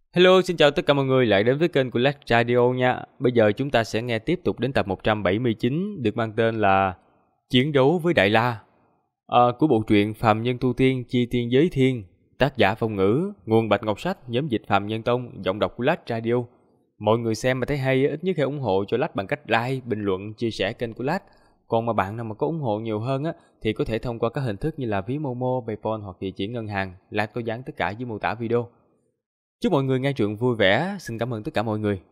Hello, xin chào tất cả mọi người lại đến với kênh của Lách Radio nha. Bây giờ chúng ta sẽ nghe tiếp tục đến tập 179 được mang tên là Chiến đấu với Đại La của bộ truyện Phàm Nhân Tu Tiên Chi Tiên Giới Thiên, tác giả Phong Ngữ, nguồn Bạch Ngọc Sách, nhóm dịch Phàm Nhân Tông, giọng đọc của Lách Radio. Mọi người xem mà thấy hay ít nhất hãy ủng hộ cho Lách bằng cách like, bình luận, chia sẻ kênh của Lách. Còn mà bạn nào mà có ủng hộ nhiều hơn thì có thể thông qua các hình thức như là ví Momo, PayPal hoặc địa chỉ ngân hàng. Lách có dán tất cả dưới mô tả video. Chúc mọi người nghe truyện vui vẻ. Xin cảm ơn tất cả mọi người.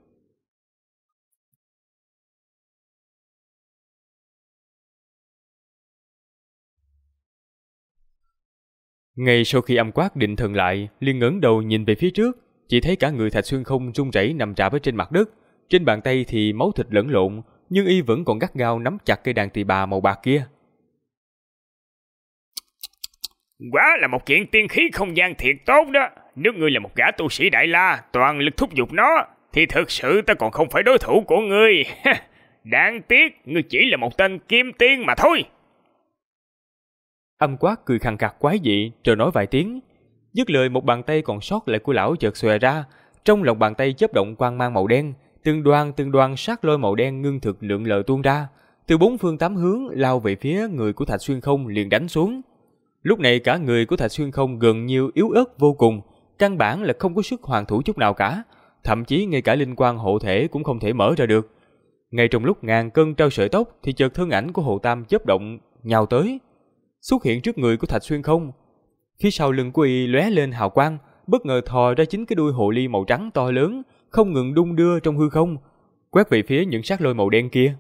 Ngay sau khi âm quát định thần lại, liền ngẩng đầu nhìn về phía trước, chỉ thấy cả người Thạch Xuyên Không run rẩy nằm rạp ở trên mặt đất. Trên bàn tay thì máu thịt lẫn lộn, nhưng y vẫn còn gắt gao nắm chặt cây đàn tỳ bà màu bạc kia. Quả là một kiện tiên khí không gian thiệt tốt đó. Nếu ngươi là một gã tu sĩ Đại La, toàn lực thúc giục nó, thì thực sự ta còn không phải đối thủ của ngươi. Đáng tiếc, ngươi chỉ là một tên kim tiên mà thôi. Âm quát cười khàn khặc quái dị, rồi nói vài tiếng. Dứt lời, một bàn tay còn sót lại của lão chợt xòe ra, trong lòng bàn tay chớp động quang mang màu đen, từng đoàn sát lôi màu đen ngưng thực lượn lờ tuôn ra, từ bốn phương tám hướng lao về phía người của Thạch Xuyên Không liền đánh xuống. Lúc này cả người của Thạch Xuyên Không gần như yếu ớt vô cùng, căn bản là không có sức hoàn thủ chút nào cả, thậm chí ngay cả linh quang hộ thể cũng không thể mở ra được. Ngay trong lúc ngàn cân treo sợi tóc thì chợt thân ảnh của Hồ Tam chớp động nhào tới, xuất hiện trước người của Thạch Xuyên Không. Phía sau lưng của y lóe lên hào quang, bất ngờ thò ra chính cái đuôi hồ ly màu trắng to lớn, không ngừng đung đưa trong hư không, quét về phía những sát lôi màu đen kia.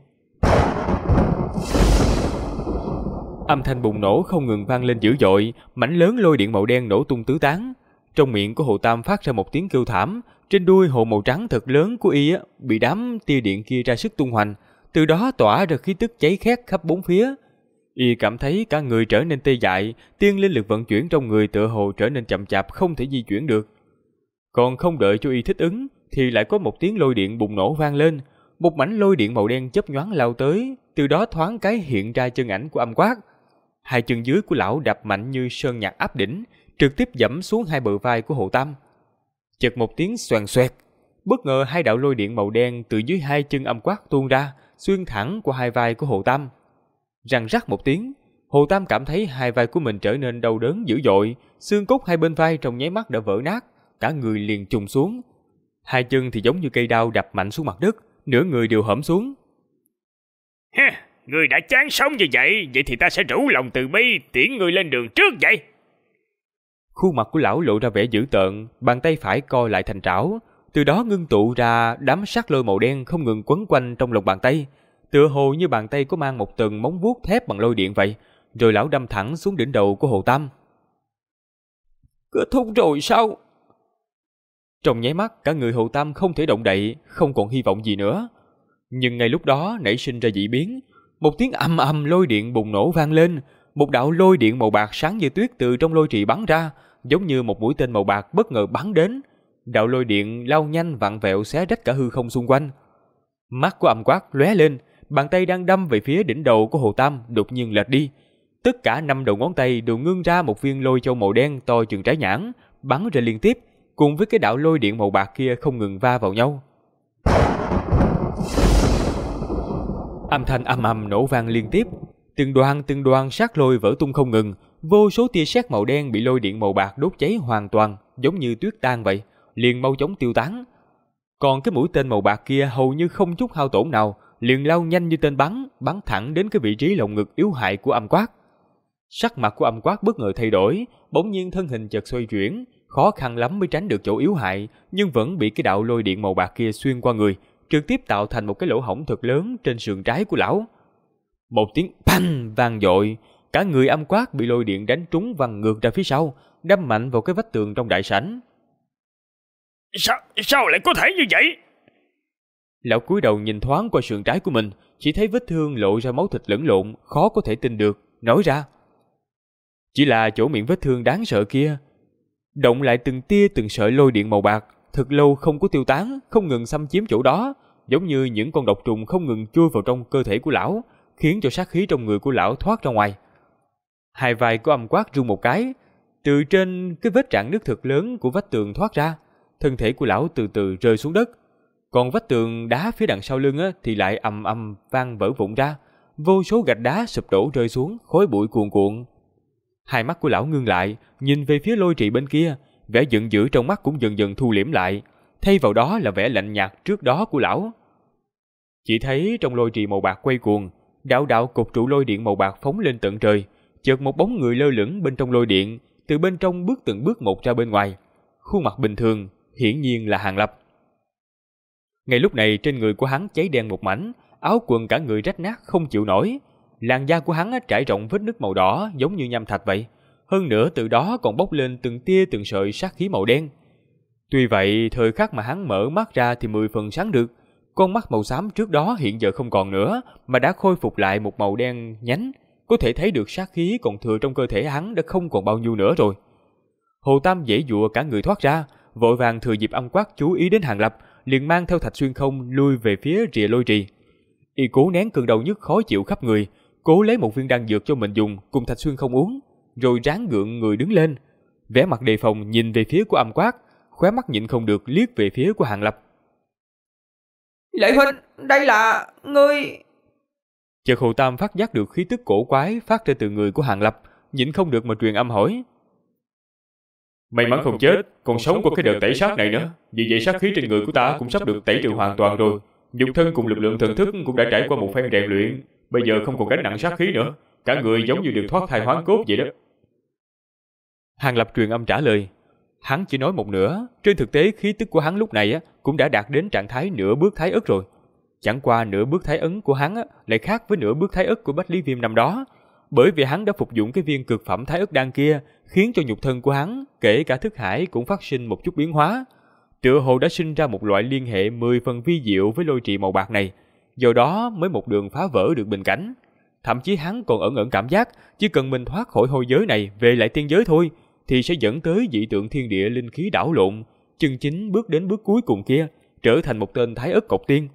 Âm thanh bùng nổ không ngừng vang lên dữ dội, mảnh lớn lôi điện màu đen nổ tung tứ tán. Trong miệng của Hồ Tam phát ra một tiếng kêu thảm, trên đuôi hồ màu trắng thật lớn của y bị đám tia điện kia ra sức tung hoành, từ đó tỏa ra khí tức cháy khét khắp bốn phía. Y cảm thấy cả người trở nên tê dại, tiên linh lực vận chuyển trong người tựa hồ trở nên chậm chạp không thể di chuyển được. Còn không đợi cho y thích ứng, thì lại có một tiếng lôi điện bùng nổ vang lên, một mảnh lôi điện màu đen chớp nhoáng lao tới, từ đó thoáng cái hiện ra chân ảnh của Âm Quát. Hai chân dưới của lão đạp mạnh như sơn nhạc áp đỉnh, trực tiếp giẫm xuống hai bờ vai của Hồ Tam. Chợt một tiếng xoàng xoẹt, bất ngờ hai đạo lôi điện màu đen từ dưới hai chân Âm Quát tuôn ra, xuyên thẳng qua hai vai của Hồ Tam. Răng rắc một tiếng, Hồ Tam cảm thấy hai vai của mình trở nên đau đớn dữ dội, xương cốt hai bên vai trong nháy mắt đã vỡ nát, cả người liền trùng xuống. Hai chân thì giống như cây đao đập mạnh xuống mặt đất, nửa người đều hõm xuống. Ngươi đã chán sống như vậy, vậy thì ta sẽ rủ lòng từ bi tiễn ngươi lên đường trước vậy. Khuôn mặt của lão lộ ra vẻ dữ tợn, bàn tay phải co lại thành trảo, từ đó ngưng tụ ra đám sát lôi màu đen không ngừng quấn quanh trong lòng bàn tay, tựa hồ như bàn tay có mang một tầng móng vuốt thép bằng lôi điện vậy. Rồi lão đâm thẳng xuống đỉnh đầu của Hồ Tam. Kết thúc rồi sao? Trong nháy mắt, cả người Hồ Tam không thể động đậy, không còn hy vọng gì nữa. Nhưng ngay lúc đó nảy sinh ra dị biến, một tiếng ầm ầm lôi điện bùng nổ vang lên, một đạo lôi điện màu bạc sáng như tuyết từ trong lôi trì bắn ra, giống như một mũi tên màu bạc bất ngờ bắn đến. Đạo lôi điện lao nhanh vặn vẹo xé rách cả hư không xung quanh. Mắt của Âm Quát lóe lên, bàn tay đang đâm về phía đỉnh đầu của Hồ Tam đột nhiên lệch đi. Tất cả 5 đầu ngón tay đều ngưng ra một viên lôi châu màu đen to chừng trái nhãn, bắn ra liên tiếp, cùng với cái đạo lôi điện màu bạc kia không ngừng va vào nhau. Âm thanh ầm ầm nổ vang liên tiếp, từng đoàn sát lôi vỡ tung không ngừng, vô số tia sét màu đen bị lôi điện màu bạc đốt cháy hoàn toàn, giống như tuyết tan vậy, liền mau chóng tiêu tán. Còn cái mũi tên màu bạc kia hầu như không chút hao tổn nào, liền lao nhanh như tên bắn thẳng đến cái vị trí lồng ngực yếu hại của Âm Quát. Sắc mặt của Âm Quát bất ngờ thay đổi, bỗng nhiên thân hình chợt xoay chuyển, khó khăn lắm mới tránh được chỗ yếu hại, nhưng vẫn bị cái đạo lôi điện màu bạc kia xuyên qua người, trực tiếp tạo thành một cái lỗ hổng thật lớn trên sườn trái của lão. Một tiếng phanh vang dội, cả người Âm Quát bị lôi điện đánh trúng văng ngược ra phía sau, đâm mạnh vào cái vách tường trong đại sảnh. Sao lại có thể như vậy? Lão cúi đầu nhìn thoáng qua sườn trái của mình, chỉ thấy vết thương lộ ra máu thịt lẫn lộn, khó có thể tin được, nói ra. Chỉ là chỗ miệng vết thương đáng sợ kia, động lại từng tia từng sợi lôi điện màu bạc, thật lâu không có tiêu tán, không ngừng xâm chiếm chỗ đó, giống như những con độc trùng không ngừng chui vào trong cơ thể của lão, khiến cho sát khí trong người của lão thoát ra ngoài. Hai vai của Âm Quát rung một cái, từ trên cái vết rạn nứt thật lớn của vách tường thoát ra, thân thể của lão từ từ rơi xuống đất. Còn vách tường đá phía đằng sau lưng thì lại ầm ầm vang vỡ vụn ra, vô số gạch đá sụp đổ rơi xuống, khói bụi cuồn cuộn. Hai mắt của lão ngưng lại, nhìn về phía Lôi Trì bên kia, vẻ giận dữ trong mắt cũng dần dần thu liễm lại, thay vào đó là vẻ lạnh nhạt trước đó của lão. Chỉ thấy trong lôi trì màu bạc quay cuồng, đạo đạo cột trụ lôi điện màu bạc phóng lên tận trời, chợt một bóng người lơ lửng bên trong lôi điện, từ bên trong bước từng bước một ra bên ngoài. Khuôn mặt bình thường, hiển nhiên là Hàn Lập. Ngay lúc này trên người của hắn cháy đen một mảnh, áo quần cả người rách nát không chịu nổi, làn da của hắn trải rộng vết nứt màu đỏ giống như nham thạch vậy. Hơn nữa từ đó còn bốc lên từng tia từng sợi sát khí màu đen. Tuy vậy, thời khắc mà hắn mở mắt ra thì 10 phần sáng được. Con mắt màu xám trước đó hiện giờ không còn nữa, mà đã khôi phục lại một màu đen nhánh. Có thể thấy được sát khí còn thừa trong cơ thể hắn đã không còn bao nhiêu nữa rồi. Hồ Tam giãy giụa cả người thoát ra, vội vàng thừa dịp Âm Quát chú ý đến Hàn Lập, liền mang theo Thạch Xuyên Không lui về phía rìa lôi trì. Y cố nén cơn đau nhức khó chịu khắp người, cố lấy một viên đan dược cho mình dùng cùng Thạch Xuyên Không uống, rồi ráng gượng người đứng lên, vẻ mặt đề phòng nhìn về phía của Âm Quát, khóe mắt nhịn không được liếc về phía của Hàn Lập. Lệ huynh, đây là ngươi. Chợt Hồ Tam phát giác được khí tức cổ quái phát ra từ người của Hàn Lập, nhịn không được mà truyền âm hỏi. May mắn không chết, còn sống qua cái đợt tẩy sát này nữa. Vì vậy sát khí trên người của ta cũng sắp được tẩy trừ hoàn toàn rồi. Nhục thân cùng lực lượng thần thức cũng đã trải qua một phen rèn luyện, bây giờ không còn gánh nặng sát khí nữa, cả người giống như được thoát thai hoán cốt vậy đó. Hàn Lập truyền âm trả lời. Hắn chỉ nói một nửa, trên thực tế khí tức của hắn lúc này cũng đã đạt đến trạng thái nửa bước thái ất rồi. Chẳng qua nửa bước thái ấn của hắn lại khác với nửa bước thái ất của Bách Lý Viêm năm đó, bởi vì hắn đã phục dụng cái viên cực phẩm thái ất đan kia, khiến cho nhục thân của hắn, kể cả thức hải cũng phát sinh một chút biến hóa. Tựa hồ đã sinh ra một loại liên hệ 10 phần vi diệu với lôi trì màu bạc này, do đó mới một đường phá vỡ được bình cảnh. Thậm chí hắn còn ẩn ẩn cảm giác chỉ cần mình thoát khỏi hôi giới này về lại tiên giới thôi, thì sẽ dẫn tới dị tượng thiên địa linh khí đảo lộn, chân chính bước đến bước cuối cùng kia, trở thành một tên thái ất cộc tiên.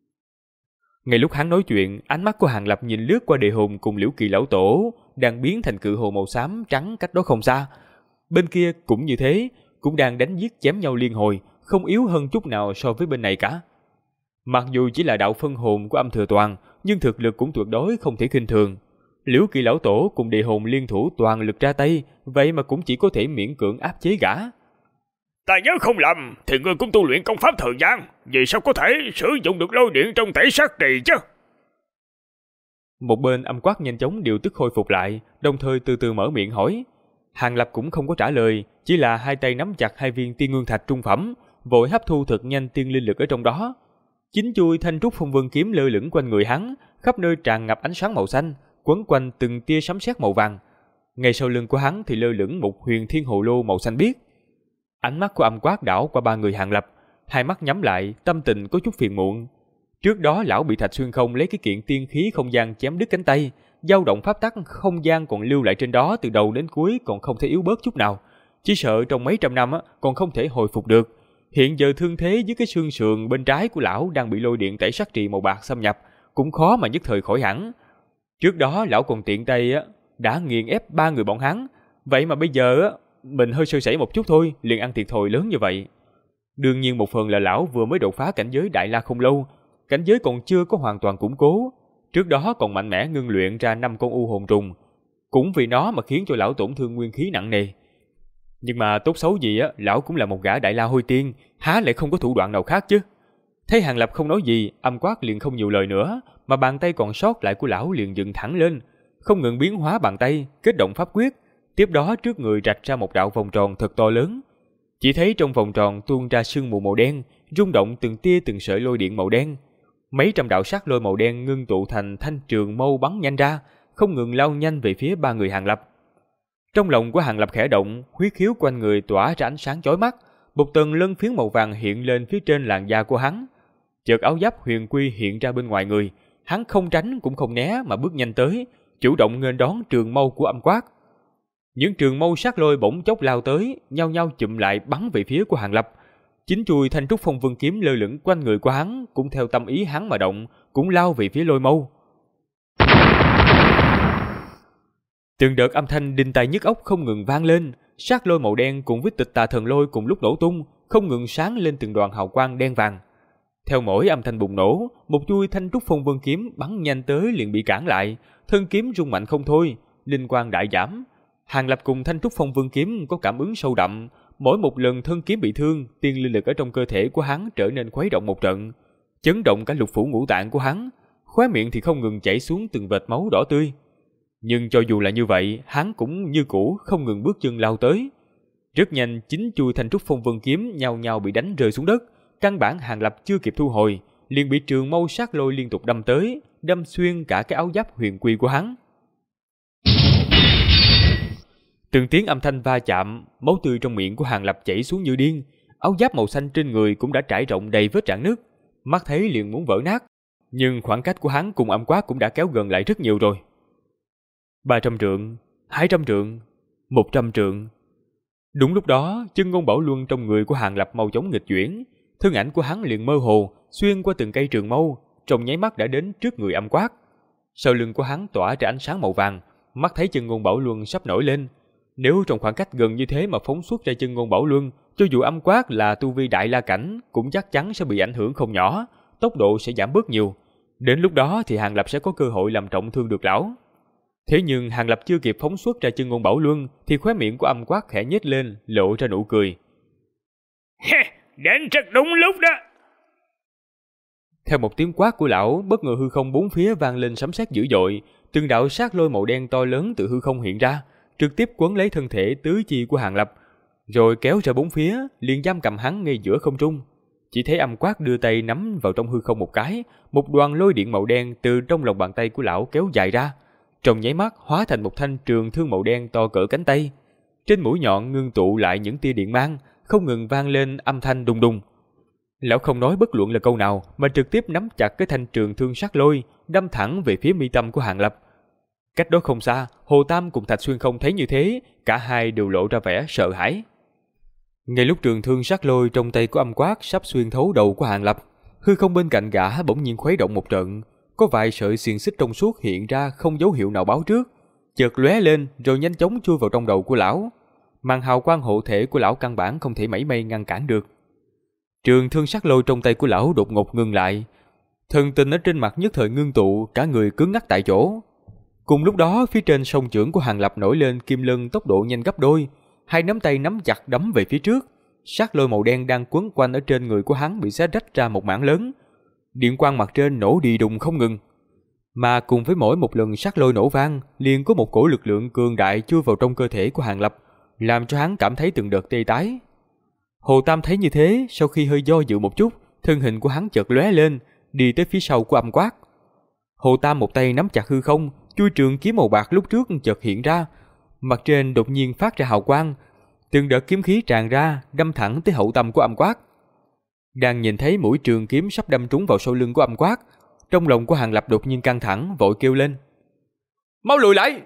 Ngay lúc hắn nói chuyện, ánh mắt của Hàn Lập nhìn lướt qua địa hồn cùng Liễu Kỳ lão tổ đang biến thành cự hồ màu xám trắng cách đó không xa. Bên kia cũng như thế, cũng đang đánh giết chém nhau liên hồi, không yếu hơn chút nào so với bên này cả. Mặc dù chỉ là đạo phân hồn của Âm Thừa Toàn, nhưng thực lực cũng tuyệt đối không thể khinh thường. Liễu Kỳ lão tổ cùng địa hồn liên thủ toàn lực ra tay, vậy mà cũng chỉ có thể miễn cưỡng áp chế gã. Ta nhớ không lầm thì ngươi cũng tu luyện công pháp thời gian, vì sao có thể sử dụng được lôi điện trong tẩy sát trì chứ? Một bên Âm Quát nhanh chóng điều tức khôi phục lại, đồng thời từ từ mở miệng hỏi. Hàn Lập cũng không có trả lời, chỉ là hai tay nắm chặt hai viên tiên nguyên thạch trung phẩm, vội hấp thu thật nhanh tiên linh lực ở trong đó. Chính chuôi thanh trúc phong vân kiếm lơ lửng quanh người hắn, khắp nơi tràn ngập ánh sáng màu xanh, quấn quanh từng tia sấm sét màu vàng. Ngay sau lưng của hắn thì lơ lửng một huyền thiên hồ lô màu xanh biếc. Ánh mắt của Âm Quát đảo qua ba người Hàn Lập, hai mắt nhắm lại, tâm tình có chút phiền muộn. Trước đó lão bị Thạch Xuyên Không lấy cái kiện tiên khí không gian chém đứt cánh tay, dao động pháp tắc không gian còn lưu lại trên đó từ đầu đến cuối còn không thể yếu bớt chút nào, chỉ sợ trong mấy trăm năm còn không thể hồi phục được. Hiện giờ thương thế dưới cái xương sườn bên trái của lão đang bị lôi điện tẩy sát trì màu bạc xâm nhập, cũng khó mà nhất thời khỏi hẳn. Trước đó lão còn tiện tay đã nghiền ép ba người bọn hắn, vậy mà bây giờ mình hơi sơ sẩy một chút thôi, liền ăn thiệt thòi lớn như vậy. Đương nhiên một phần là lão vừa mới đột phá cảnh giới Đại La không lâu, cảnh giới còn chưa có hoàn toàn củng cố, trước đó còn mạnh mẽ ngưng luyện ra 5 con u hồn trùng, cũng vì nó mà khiến cho lão tổn thương nguyên khí nặng nề. Nhưng mà tốt xấu gì lão cũng là một gã Đại La hôi tiên, há lại không có thủ đoạn nào khác chứ. Thấy Hàn Lập không nói gì, Âm Quát liền không nhiều lời nữa, mà bàn tay còn sót lại của lão liền dựng thẳng lên, không ngừng biến hóa bàn tay, kết động pháp quyết. Tiếp đó trước người rạch ra một đạo vòng tròn thật to lớn. Chỉ thấy trong vòng tròn tuôn ra sương mù màu đen, rung động từng tia từng sợi lôi điện màu đen. Mấy trăm đạo sắc lôi màu đen ngưng tụ thành thanh trường mâu bắn nhanh ra, không ngừng lao nhanh về phía ba người Hàn Lập. Trong lòng của Hàn Lập khẽ động, huyết khiếu quanh người tỏa ra ánh sáng chói mắt, một tầng lân phiến màu vàng hiện lên phía trên làn da của hắn. Chợt áo giáp huyền quy hiện ra bên ngoài người, hắn không tránh cũng không né mà bước nhanh tới, chủ động nghênh đón trường mâu của Âm Quát. Những trường mâu sắc lôi bỗng chốc lao tới, nhau nhau chụm lại bắn về phía của Hàn Lập. Chính chuôi thanh trúc phong vân kiếm lơ lửng quanh người của hắn cũng theo tâm ý hắn mà động, cũng lao về phía lôi mâu. Từng đợt âm thanh đinh tai nhức óc không ngừng vang lên, sắc lôi màu đen cùng với tịch tà thần lôi cùng lúc nổ tung, không ngừng sáng lên từng đoàn hào quang đen vàng. Theo mỗi âm thanh bùng nổ, một chuôi thanh trúc phong vân kiếm bắn nhanh tới liền bị cản lại, thân kiếm rung mạnh không thôi, linh quang đại giảm. Hàng Lập cùng thanh trúc phong vân kiếm có cảm ứng sâu đậm, mỗi một lần thân kiếm bị thương, tiên linh lực ở trong cơ thể của hắn trở nên khuấy động một trận, chấn động cả lục phủ ngũ tạng của hắn, khóe miệng thì không ngừng chảy xuống từng vệt máu đỏ tươi. Nhưng cho dù là như vậy, hắn cũng như cũ không ngừng bước chân lao tới. Rất nhanh, chính chuôi thanh trúc phong vân kiếm nhao nhao bị đánh rơi xuống đất, căn bản Hàng Lập chưa kịp thu hồi, liền bị trường mâu sát lôi liên tục đâm tới, đâm xuyên cả cái áo giáp huyền quy của hắn. Từng tiếng âm thanh va chạm, máu tươi trong miệng của Hàng Lập chảy xuống như điên, áo giáp màu xanh trên người cũng đã trải rộng đầy vết rạn nứt, mắt thấy liền muốn vỡ nát, nhưng khoảng cách của hắn cùng âm quát cũng đã kéo gần lại rất nhiều rồi. 300 trượng, 200 trượng, 100 trượng. Đúng lúc đó, chân ngôn bảo luân trong người của Hàng Lập mau chóng nghịch chuyển, thân ảnh của hắn liền mơ hồ xuyên qua từng cây trường mâu, trong nháy mắt đã đến trước người âm quát. Sau lưng của hắn tỏa ra ánh sáng màu vàng, mắt thấy chân ngôn bảo luân sắp nổi lên. Nếu trong khoảng cách gần như thế mà phóng xuất ra chân ngôn bảo luân, cho dù âm quát là tu vi đại la cảnh cũng chắc chắn sẽ bị ảnh hưởng không nhỏ, tốc độ sẽ giảm bớt nhiều. Đến lúc đó thì Hàng Lập sẽ có cơ hội làm trọng thương được lão. Thế nhưng Hàng Lập chưa kịp phóng xuất ra chân ngôn bảo luân thì khóe miệng của âm quát khẽ nhếch lên, lộ ra nụ cười. Đến rất đúng lúc đó. Theo một tiếng quát của lão, bất ngờ hư không bốn phía vang lên sấm sét dữ dội, từng đạo sát lôi màu đen to lớn từ hư không hiện ra, trực tiếp quấn lấy thân thể tứ chi của Hàng Lập, rồi kéo ra bốn phía, liền giam cầm hắn ngay giữa không trung. Chỉ thấy âm quát đưa tay nắm vào trong hư không một cái, một đoàn lôi điện màu đen từ trong lòng bàn tay của lão kéo dài ra, trong nháy mắt hóa thành một thanh trường thương màu đen to cỡ cánh tay. Trên mũi nhọn ngưng tụ lại những tia điện mang, không ngừng vang lên âm thanh đùng đùng. Lão không nói bất luận là câu nào, mà trực tiếp nắm chặt cái thanh trường thương sắc lôi, đâm thẳng về phía mi tâm của Hàng Lập. Cách đó không xa, Hồ Tam cùng Thạch Xuyên không thấy như thế, cả hai đều lộ ra vẻ sợ hãi. Ngay lúc trường thương sắc lôi trong tay của âm quát sắp xuyên thấu đầu của Hàng Lập, hư không bên cạnh gã bỗng nhiên khuấy động một trận, có vài sợi xiềng xích trong suốt hiện ra không dấu hiệu nào báo trước, chợt lóe lên rồi nhanh chóng chui vào trong đầu của lão. Màn hào quang hộ thể của lão căn bản không thể mảy may ngăn cản được. Trường thương sắc lôi trong tay của lão đột ngột ngừng lại, thần tình ở trên mặt nhất thời ngưng tụ, cả người cứng ngắc tại chỗ. Cùng lúc đó, phía trên song chưởng của Hàng Lập nổi lên kim lân tốc độ nhanh gấp đôi, hai nắm tay nắm chặt đấm về phía trước. Sắc lôi màu đen đang quấn quanh ở trên người của hắn bị xé rách ra một mảng lớn, điện quang mặt trên nổ đi đùng không ngừng. Mà cùng với mỗi một lần sắc lôi nổ vang, liền có một cỗ lực lượng cường đại chui vào trong cơ thể của Hàng Lập, làm cho hắn cảm thấy từng đợt tê tái. Hồ Tam thấy như thế, sau khi hơi do dự một chút, thân hình của hắn chợt lóe lên, đi tới phía sau của âm quát. Hồ Tam một tay nắm chặt hư không, chuôi trường kiếm màu bạc lúc trước chợt hiện ra, mặt trên đột nhiên phát ra hào quang, từng đợt kiếm khí tràn ra, đâm thẳng tới hậu tâm của âm quát. Đang nhìn thấy mũi trường kiếm sắp đâm trúng vào sau lưng của âm quát, trong lòng của Hàng Lập đột nhiên căng thẳng, vội kêu lên: "Mau lùi lại!"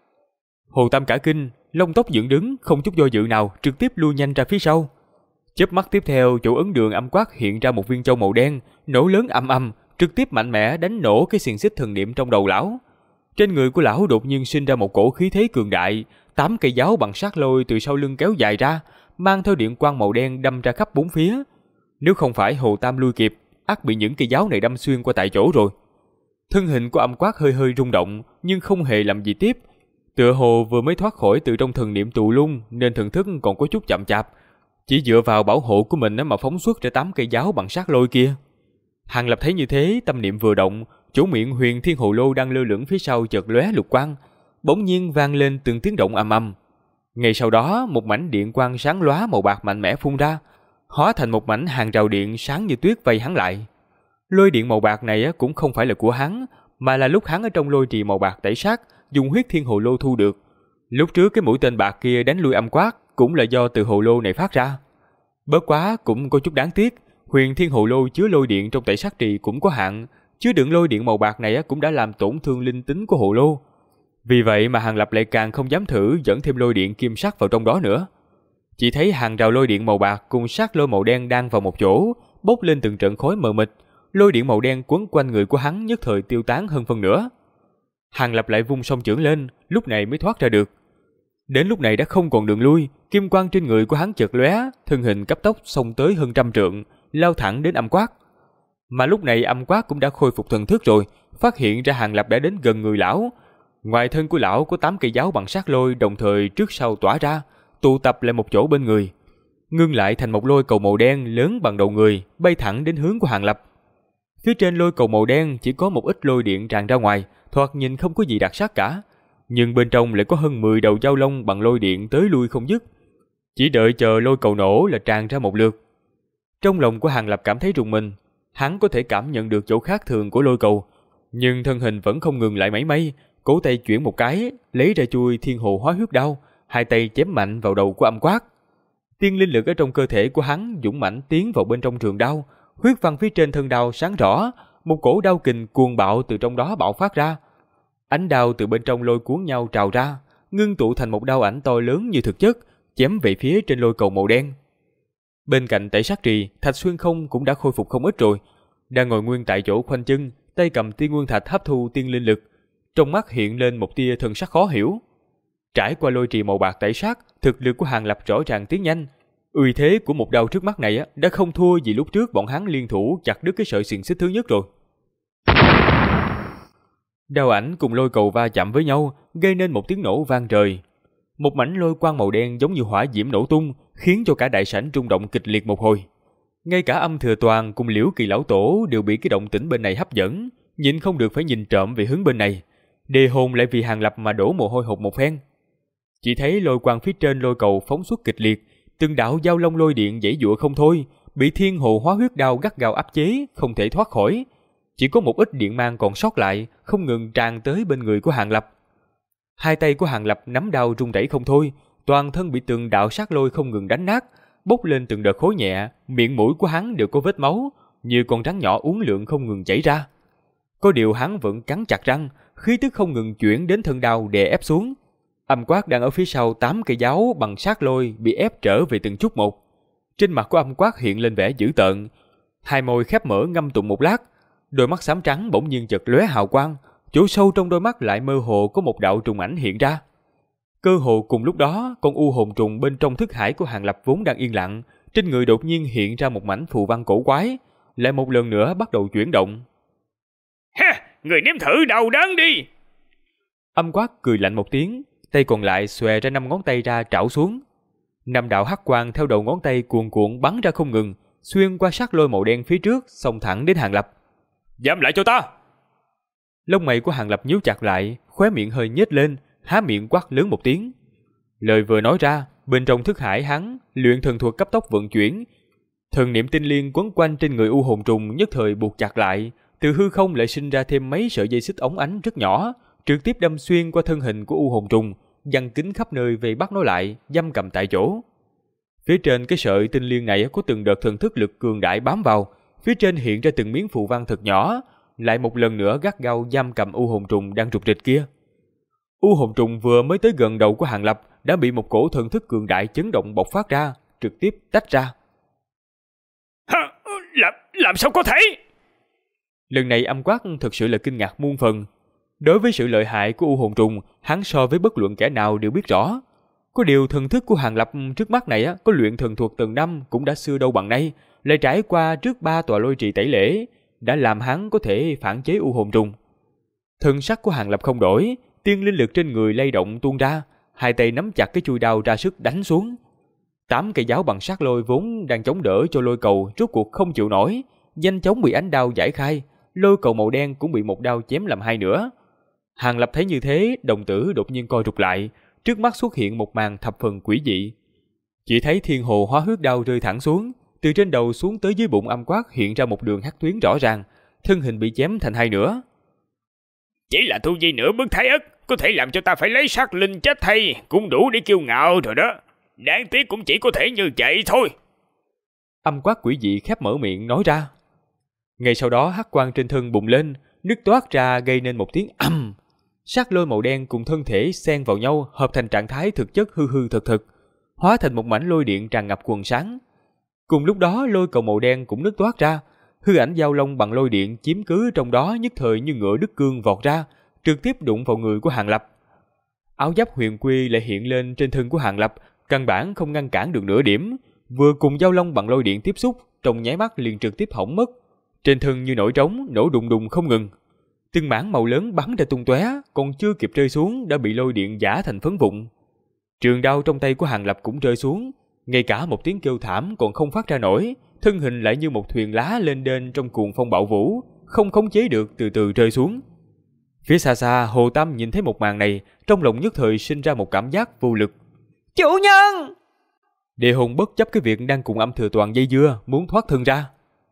Hồ Tam cả kinh, lông tóc dựng đứng, không chút do dự nào, trực tiếp lui nhanh ra phía sau. Chớp mắt tiếp theo, chỗ ấn đường âm quát hiện ra một viên châu màu đen, nổ lớn ầm ầm, trực tiếp mạnh mẽ đánh nổ cái xiềng xích thần niệm trong đầu lão. Trên người của lão đột nhiên sinh ra một cổ khí thế cường đại, 8 cây giáo bằng sát lôi từ sau lưng kéo dài ra, mang theo điện quang màu đen đâm ra khắp bốn phía. Nếu không phải Hồ Tam lui kịp, ắt bị những cây giáo này đâm xuyên qua tại chỗ rồi. Thân hình của âm quát hơi hơi rung động, nhưng không hề làm gì tiếp. Tựa hồ vừa mới thoát khỏi từ trong thần niệm tù lung, nên thần thức còn có chút chậm chạp, chỉ dựa vào bảo hộ của mình mà phóng xuất ra 8 cây giáo bằng sát lôi kia. Hàng Lập thấy như thế, tâm niệm vừa động, chỗ miệng huyền thiên hồ lô đang lơ lửng phía sau chợt lóe lục quang, bỗng nhiên vang lên từng tiếng động ầm ầm. Ngay sau đó, một mảnh điện quang sáng lóa màu bạc mạnh mẽ phun ra, hóa thành một mảnh hàng rào điện sáng như tuyết vây hắn lại. Lôi điện màu bạc này cũng không phải là của hắn, mà là lúc hắn ở trong lôi trì màu bạc tẩy sát, dùng huyết thiên hồ lô thu được. Lúc trước cái mũi tên bạc kia đánh lui âm quát cũng là do từ hồ lô này phát ra. Bớt quá cũng có chút đáng tiếc, huyền thiên hồ lô chứa lôi điện trong tẩy sát trì cũng có hạn, chứa đựng lôi điện màu bạc này cũng đã làm tổn thương linh tính của hồ lô. Vì vậy mà Hàng Lập lại càng không dám thử dẫn thêm lôi điện kim sắc vào trong đó nữa. Chỉ thấy hàng rào lôi điện màu bạc cùng sát lôi màu đen đang vào một chỗ, bốc lên từng trận khói mờ mịt, lôi điện màu đen quấn quanh người của hắn nhất thời tiêu tán hơn phân nửa. Hàng Lập lại vung song chưởng lên, lúc này mới thoát ra được. Đến lúc này đã không còn đường lui, kim quang trên người của hắn chợt lóe, thân hình cấp tốc xông tới hơn 100 trượng, lao thẳng đến Âm Quát. Mà lúc này Âm Quát cũng đã khôi phục thần thức rồi, phát hiện ra Hàng Lập đã đến gần người lão. Ngoài thân của lão có 8 cây giáo bằng sát lôi đồng thời trước sau tỏa ra, tụ tập lại một chỗ bên người, ngưng lại thành một lôi cầu màu đen lớn bằng đầu người, bay thẳng đến hướng của Hàng Lập. Phía trên lôi cầu màu đen chỉ có một ít lôi điện tràn ra ngoài, thoạt nhìn không có gì đặc sắc cả, nhưng bên trong lại có hơn 10 đầu dao long bằng lôi điện tới lui không dứt. Chỉ đợi chờ lôi cầu nổ là tràn ra một lượt. Trong lòng của Hàng Lập cảm thấy rùng mình, hắn có thể cảm nhận được chỗ khác thường của lôi cầu, nhưng thân hình vẫn không ngừng lại mảy may, cổ tay chuyển một cái, lấy ra chuôi Thiên Hồ Hóa Huyết Đao, hai tay chém mạnh vào đầu của Âm Quát. Tiên linh lực ở trong cơ thể của hắn dũng mãnh tiến vào bên trong trường đao, huyết văn phía trên thân đao sáng rõ, một cổ đao kình cuồng bạo từ trong đó bạo phát ra. Ánh đao từ bên trong lôi cuốn nhau trào ra, ngưng tụ thành một đao ảnh to lớn như thực chất, chém về phía trên lôi cầu màu đen. Bên cạnh Tẩy Sát Trì, Thạch Xuyên Không cũng đã khôi phục không ít rồi, đang ngồi nguyên tại chỗ khoanh chân, tay cầm tiên nguyên thạch hấp thu tiên linh lực, trong mắt hiện lên một tia thần sắc khó hiểu. Trải qua lôi trì màu bạc tẩy sát, thực lực của Hàng Lập rõ ràng tiến nhanh. Uy thế của một đao trước mắt này đã không thua gì lúc trước bọn hắn liên thủ chặt đứt cái sợi xiềng xích thứ nhất rồi. Đao ảnh cùng lôi cầu va chạm với nhau, gây nên một tiếng nổ vang trời. Một mảnh lôi quang màu đen giống như hỏa diễm nổ tung, khiến cho cả đại sảnh rung động kịch liệt một hồi. Ngay cả Âm Thừa Toàn cùng Liễu Kỳ lão tổ đều bị cái động tĩnh bên này hấp dẫn, nhịn không được phải nhìn trộm về hướng bên này. Đề hồn lại vì Hàng Lập mà đổ mồ hôi hột một phen. Chỉ thấy lôi quang phía trên lôi cầu phóng xuất kịch liệt, từng đạo dao long lôi điện giãy giụa không thôi, bị Thiên Hồ Hóa Huyết Đao gắt gao áp chế, không thể thoát khỏi. Chỉ có một ít điện mang còn sót lại, không ngừng tràn tới bên người của Hàng Lập. Hai tay của Hàng Lập nắm đao run rẩy không thôi, toàn thân bị từng đạo sát lôi không ngừng đánh nát, bốc lên từng đợt khối nhẹ, miệng mũi của hắn đều có vết máu, như con rắn nhỏ uốn lượn không ngừng chảy ra. Có điều hắn vẫn cắn chặt răng, khí tức không ngừng chuyển đến thân đao đè ép xuống. Âm Quát đang ở phía sau 8 cây giáo bằng sát lôi bị ép trở về từng chút một. Trên mặt của Âm Quát hiện lên vẻ dữ tợn, hai môi khép mở ngâm tụng một lát, đôi mắt xám trắng bỗng nhiên chợt lóe hào quang, chỗ sâu trong đôi mắt lại mơ hồ có một đạo trùng ảnh hiện ra. Cơ hồ cùng lúc đó, con u hồn trùng bên trong thức hải của Hàng Lập vốn đang yên lặng, trên người đột nhiên hiện ra một mảnh phù văn cổ quái, lại một lần nữa bắt đầu chuyển động. Ha, người nếm thử đầu đớn đi. Âm Quát cười lạnh một tiếng, tay còn lại xòe ra 5 ngón tay ra trảo xuống. 5 đạo hắc quang theo đầu ngón tay cuồn cuộn bắn ra không ngừng, xuyên qua sát lôi màu đen phía trước, xông thẳng đến Hàng Lập. Dám lại cho ta! Lông mày của Hàng Lập nhíu chặt lại, khóe miệng hơi nhếch lên, há miệng quát lớn một tiếng. Lời vừa nói ra, bên trong thức hải hắn, luyện thần thuật cấp tốc vận chuyển, thần niệm tinh liên quấn quanh trên người u hồn trùng nhất thời buộc chặt lại, từ hư không lại sinh ra thêm mấy sợi dây xích óng ánh rất nhỏ, trực tiếp đâm xuyên qua thân hình của u hồn trùng, giăng kín khắp nơi về bắt nó lại, giam cầm tại chỗ. Phía trên cái sợi tinh liên này có từng đợt thần thức lực cường đại bám vào, phía trên hiện ra từng miếng phù văn thật nhỏ, lại một lần nữa gắt gao giam cầm u hồn trùng đang rục rịch kia. U hồn trùng vừa mới tới gần đầu của Hàng Lập đã bị một cổ thần thức cường đại chấn động bộc phát ra, trực tiếp tách ra. Hả? Làm sao có thể? Lần này Âm Quát thực sự là kinh ngạc muôn phần. Đối với sự lợi hại của u hồn trùng, hắn so với bất luận kẻ nào đều biết rõ. Có điều thần thức của Hàng Lập trước mắt này có luyện thần thuật tầng 5 cũng đã xưa đâu bằng nay, lại trải qua trước 3 tòa lôi trì tẩy lễ, đã làm hắn có thể phản chế u hồn trùng. Thần sắc của Hàng Lập không đổi, tiên linh lực trên người lay động tuôn ra, hai tay nắm chặt cái chuôi đao ra sức đánh xuống. 8 cây giáo bằng sát lôi vốn đang chống đỡ cho lôi cầu rốt cuộc không chịu nổi, nhanh chóng bị ánh đao giải khai, lôi cầu màu đen cũng bị một đao chém làm hai nửa. Hàng Lập thấy như thế, đồng tử đột nhiên co rụt lại, trước mắt xuất hiện một màn thập phần quỷ dị. Chỉ thấy Thiên Hồ Hóa Huyết Đao rơi thẳng xuống, từ trên đầu xuống tới dưới bụng Âm Quát hiện ra một đường hắc tuyến rõ ràng, thân hình bị chém thành hai nửa. Chỉ là tu vi nửa bước thái ất, có thể làm cho ta phải lấy sát linh chết thay, cũng đủ để kiêu ngạo rồi đó. Đáng tiếc cũng chỉ có thể như vậy thôi. Âm Quát quỷ dị khép mở miệng nói ra. Ngay sau đó hắc quang trên thân bùng lên, nứt toát ra gây nên một tiếng ầm. Sát lôi màu đen cùng thân thể xen vào nhau, hợp thành trạng thái thực chất hư hư thực thực, hóa thành một mảnh lôi điện tràn ngập quần sáng. Cùng lúc đó lôi cầu màu đen cũng nứt toát ra, hư ảnh giao long bằng lôi điện chiếm cứ trong đó nhất thời như ngựa đứt cương vọt ra, trực tiếp đụng vào người của Hàng Lập. Áo giáp huyền quy lại hiện lên trên thân của Hàng Lập, căn bản không ngăn cản được nửa điểm, vừa cùng dao long bằng lôi điện tiếp xúc, trong nháy mắt liền trực tiếp hỏng mất. Trên thân như nổi trống, nổ đùng đùng không ngừng. Từng mảng màu lớn bắn ra tung tóe, còn chưa kịp rơi xuống đã bị lôi điện giã thành phấn vụn. Trường đao trong tay của Hàng Lập cũng rơi xuống, ngay cả một tiếng kêu thảm còn không phát ra nổi, thân hình lại như một thuyền lá lên đên trong cuồng phong bão vũ, không khống chế được từ từ rơi xuống. Phía xa xa, Hồ Tam nhìn thấy một màn này, trong lòng nhất thời sinh ra một cảm giác vô lực. Chủ nhân! Địa hồn bất chấp cái việc đang cùng Âm Thừa Toàn dây dưa, muốn thoát thân ra.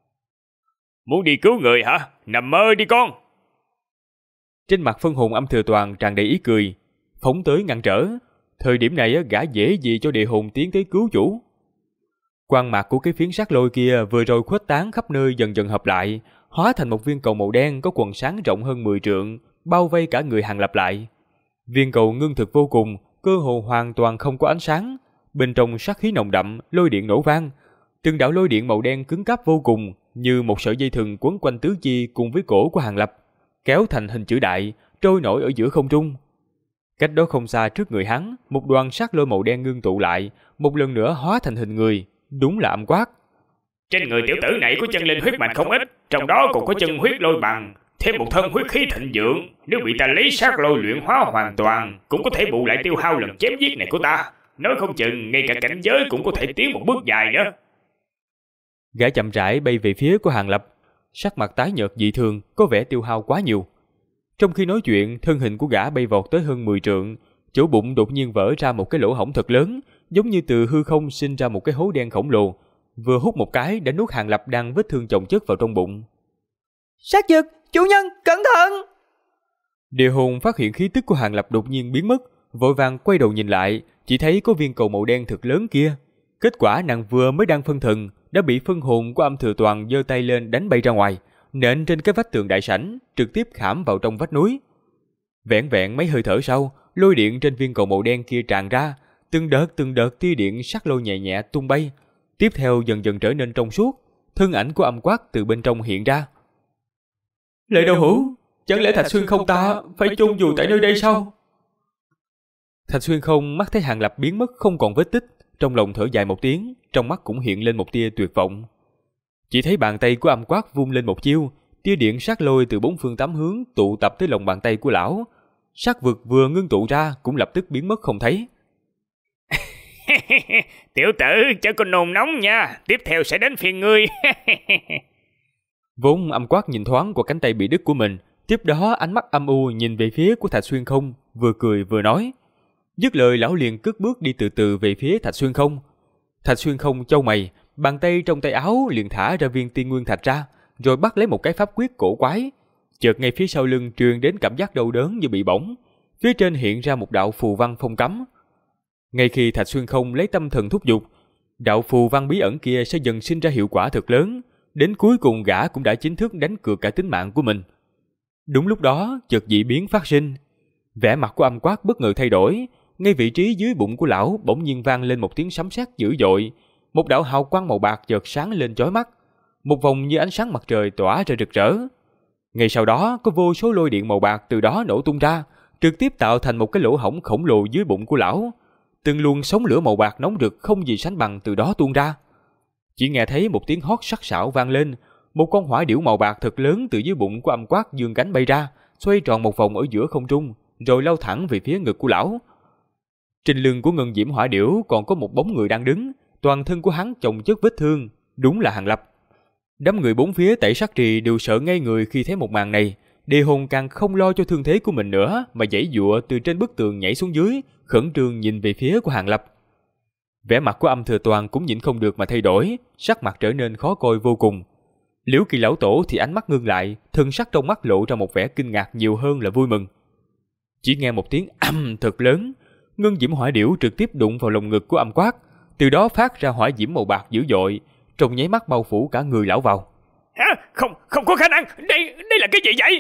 Muốn đi cứu người hả? Nằm mơ đi con! Trên mặt phân hồn Âm Thừa Toàn tràn đầy ý cười, phóng tới ngăn trở. Thời điểm này gã dễ gì cho địa hồn tiến tới cứu chủ. Quang mạc của cái phiến sát lôi kia vừa rồi khuếch tán khắp nơi dần dần hợp lại, hóa thành một viên cầu màu đen có quần sáng rộng hơn 10 trượng, bao vây cả người Hàng Lập lại. Viên cầu ngưng thực vô cùng, cơ hồ hoàn toàn không có ánh sáng, bên trong sát khí nồng đậm, lôi điện nổ vang. Từng đạo lôi điện màu đen cứng cáp vô cùng, như một sợi dây thừng quấn quanh tứ chi cùng với cổ của Hàng Lập, kéo thành hình chữ đại, trôi nổi ở giữa không trung. Cách đó không xa trước người hắn, một đoàn sát lôi màu đen ngưng tụ lại, một lần nữa hóa thành hình người, đúng là Âm Quát. Trên người tiểu tử này có chân linh huyết mạch không ít, trong đó còn có chân huyết lôi bằng, thêm một thân huyết khí thịnh vượng, nếu bị ta lấy sát lôi luyện hóa hoàn toàn, cũng có thể bù lại tiêu hao lần chém giết này của ta. Nói không chừng ngay cả cảnh giới cũng có thể tiến một bước dài nữa. Gã chậm rãi bay về phía của Hàng Lập, sắc mặt tái nhợt dị thường, có vẻ tiêu hao quá nhiều. Trong khi nói chuyện, thân hình của gã bay vọt tới hơn 10 trượng, chỗ bụng đột nhiên vỡ ra một cái lỗ hổng thật lớn, giống như từ hư không sinh ra một cái hố đen khổng lồ, vừa hút một cái đã nuốt Hàng Lập đang vết thương chồng chất vào trong bụng. Sát dực, chủ nhân, cẩn thận! Địa hồn phát hiện khí tức của Hàng Lập đột nhiên biến mất, vội vàng quay đầu nhìn lại, chỉ thấy có viên cầu màu đen thật lớn kia. Kết quả nàng vừa mới đang phân thần, đã bị phân hồn của Âm Thừa Toàn giơ tay lên đánh bay ra ngoài, nện trên cái vách tường đại sảnh, trực tiếp khảm vào trong vách núi. Vẻn vẹn mấy hơi thở sau, lôi điện trên viên cầu màu đen kia tràn ra, từng đợt tia điện sắc lôi nhẹ nhẹ tung bay, tiếp theo dần dần trở nên trong suốt, thân ảnh của Âm Quát từ bên trong hiện ra. Lệ Đạo Hữu, chẳng lẽ Thạch Xuyên không ta phải chôn vùi tại nơi đây sao? Thạch Xuyên không mắt thấy Hàng Lập biến mất không còn vết tích, trong lòng thở dài một tiếng, trong mắt cũng hiện lên một tia tuyệt vọng. Chỉ thấy bàn tay của Âm Quát vung lên một chiêu, tia điện sát lôi từ bốn phương tám hướng tụ tập tới lòng bàn tay của lão. Sát vực vừa ngưng tụ ra cũng lập tức biến mất không thấy. Tiểu tử, chớ có nôn nóng nha, tiếp theo sẽ đến phiên ngươi. Vốn Âm Quát nhìn thoáng qua cánh tay bị đứt của mình, tiếp đó ánh mắt âm u nhìn về phía của Thạch Xuyên không, vừa cười vừa nói. Dứt lời lão liền cất bước đi từ từ về phía Thạch Xuyên không. Thạch Xuyên không chau mày, bàn tay trong tay áo liền thả ra viên tiên nguyên thạch ra, rồi bắt lấy một cái pháp quyết cổ quái. Chợt ngay phía sau lưng truyền đến cảm giác đau đớn như bị bỏng, phía trên hiện ra một đạo phù văn phong cấm. Ngay khi Thạch Xuyên không lấy tâm thần thúc giục, đạo phù văn bí ẩn kia sẽ dần sinh ra hiệu quả thật lớn, đến cuối cùng gã cũng đã chính thức đánh cược cả tính mạng của mình. Đúng lúc đó, chợt dị biến phát sinh, vẻ mặt của Âm Quát bất ngờ thay đổi, ngay vị trí dưới bụng của lão bỗng nhiên vang lên một tiếng sấm sét dữ dội, một đạo hào quang màu bạc chợt sáng lên chói mắt, một vòng như ánh sáng mặt trời tỏa ra rực rỡ. Ngay sau đó, có vô số lôi điện màu bạc từ đó nổ tung ra, trực tiếp tạo thành một cái lỗ hổng khổng lồ dưới bụng của lão. Từng luồng sóng lửa màu bạc nóng rực không gì sánh bằng từ đó tuôn ra. Chỉ nghe thấy một tiếng hót sắc sảo vang lên, một con hỏa điểu màu bạc thật lớn từ dưới bụng của Âm Quát dương cánh bay ra, xoay tròn một vòng ở giữa không trung, rồi lao thẳng về phía ngực của lão. Trên lưng của ngân diễm hỏa điểu còn có một bóng người đang đứng, toàn thân của hắn chồng chất vết thương, đúng là Hàng Lập. Đám người bốn phía Tẩy Sắc Trì đều sợ ngây người khi thấy một màn này, Địa Hồn càng không lo cho thương thế của mình nữa, mà giãy giụa từ trên bức tường nhảy xuống dưới, khẩn trương nhìn về phía của Hàng Lập. Vẻ mặt của Âm Thừa Toàn cũng nhịn không được mà thay đổi, sắc mặt trở nên khó coi vô cùng. Liễu Kỳ lão tổ thì ánh mắt ngưng lại, thân sắc trong mắt lộ ra một vẻ kinh ngạc nhiều hơn là vui mừng. Chỉ nghe một tiếng âm thật lớn, ngân diễm hỏa điểu trực tiếp đụng vào lồng ngực của Âm Quát, từ đó phát ra hỏa diễm màu bạc dữ dội, trong nháy mắt bao phủ cả người lão vào. Hả? Không có khả năng, đây là cái gì vậy?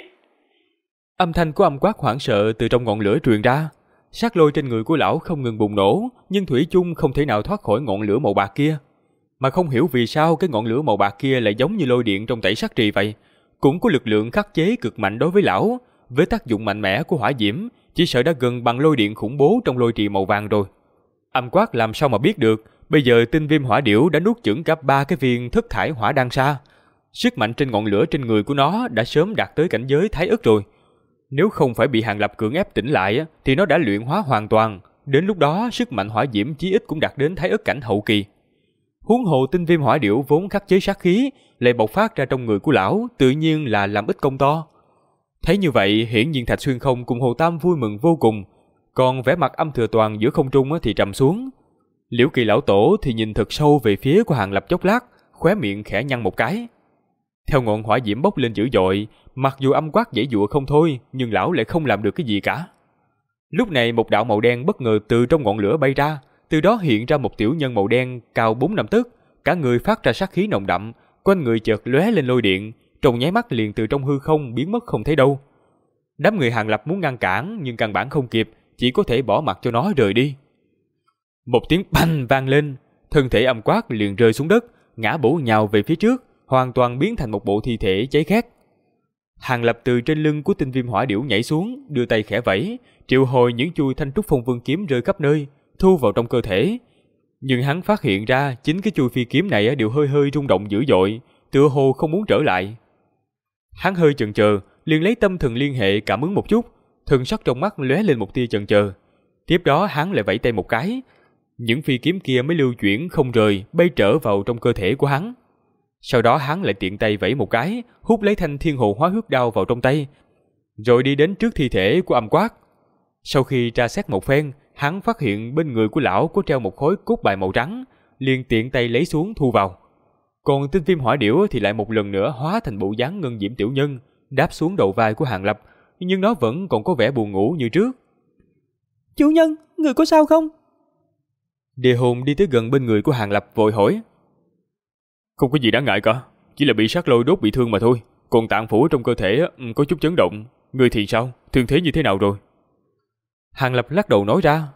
Âm thanh của Âm Quát hoảng sợ từ trong ngọn lửa truyền ra. Sát lôi trên người của lão không ngừng bùng nổ, nhưng thủy chung không thể nào thoát khỏi ngọn lửa màu bạc kia. Mà không hiểu vì sao cái ngọn lửa màu bạc kia lại giống như lôi điện trong Tẩy Sắc Trì vậy, cũng có lực lượng khắc chế cực mạnh đối với lão, với tác dụng mạnh mẽ của hỏa diễm chỉ sợ đã gần bằng lôi điện khủng bố trong lôi trì màu vàng rồi. Âm Quát làm sao mà biết được, bây giờ tinh viêm hỏa điểu đã nuốt chửng cả 3 cái viên thất thải hỏa đan sa. Sức mạnh trên ngọn lửa trên người của nó đã sớm đạt tới cảnh giới thái ức rồi. Nếu không phải bị Hàng Lập cưỡng ép tỉnh lại thì nó đã luyện hóa hoàn toàn. Đến lúc đó sức mạnh hỏa diễm chí ít cũng đạt đến thái ức cảnh hậu kỳ. Huống hồ tinh viêm hỏa điểu vốn khắc chế sát khí lại bộc phát ra trong người của lão, tự nhiên là làm ít công to. Thấy như vậy, hiển nhiên Thạch Xuyên Không cùng Hồ Tam vui mừng vô cùng, còn vẻ mặt Âm Thừa Toàn giữa không trung thì trầm xuống. Liễu Kỳ lão tổ thì nhìn thật sâu về phía của Hàng Lập chốc lát, khóe miệng khẽ nhăn một cái. Theo ngọn hỏa diễm bốc lên dữ dội, mặc dù Âm Quát giãy giụa không thôi, nhưng lão lại không làm được cái gì cả. Lúc này một đạo màu đen bất ngờ từ trong ngọn lửa bay ra, từ đó hiện ra một tiểu nhân màu đen cao 4-5 tấc, cả người phát ra sát khí nồng đậm, quanh người chợt lóe lên lôi điện, trong nháy mắt liền từ trong hư không biến mất không thấy đâu. Đám người Hàng Lập muốn ngăn cản nhưng căn bản không kịp, chỉ có thể bỏ mặc cho nó rời đi. Một tiếng bành vang lên, thân thể Âm Quát liền rơi xuống đất, ngã bổ nhào về phía trước, hoàn toàn biến thành một bộ thi thể cháy khét. Hàng Lập từ trên lưng của tinh viêm hỏa điểu nhảy xuống, đưa tay khẽ vẫy, triệu hồi những chuôi thanh trúc phong vương kiếm rơi khắp nơi, thu vào trong cơ thể. Nhưng hắn phát hiện ra chính cái chuôi phi kiếm này đều hơi hơi rung động dữ dội, tựa hồ không muốn trở lại. Hắn hơi chần chờ, liền lấy tâm thần liên hệ cảm ứng một chút, thần sắc trong mắt lóe lên một tia chần chờ. Tiếp đó hắn lại vẫy tay một cái, những phi kiếm kia mới lưu chuyển không rời, bay trở vào trong cơ thể của hắn. Sau đó hắn lại tiện tay vẫy một cái, hút lấy thanh thiên hồ hóa huyết đao vào trong tay, rồi đi đến trước thi thể của Âm Quát. Sau khi tra xét một phen, hắn phát hiện bên người của lão có treo một khối cốt bài màu trắng, liền tiện tay lấy xuống thu vào. Còn tinh viêm hỏa điểu thì lại một lần nữa hóa thành bộ dáng ngân diễm tiểu nhân, đáp xuống đầu vai của Hàng Lập, nhưng nó vẫn còn có vẻ buồn ngủ như trước. Chủ nhân, người có sao không? Địa hồn đi tới gần bên người của Hàng Lập vội hỏi. Không có gì đáng ngại cả, chỉ là bị sát lôi đốt bị thương mà thôi. Còn tạng phủ trong cơ thể có chút chấn động. Người thì sao? Thương thế như thế nào rồi? Hàng Lập lắc đầu nói ra.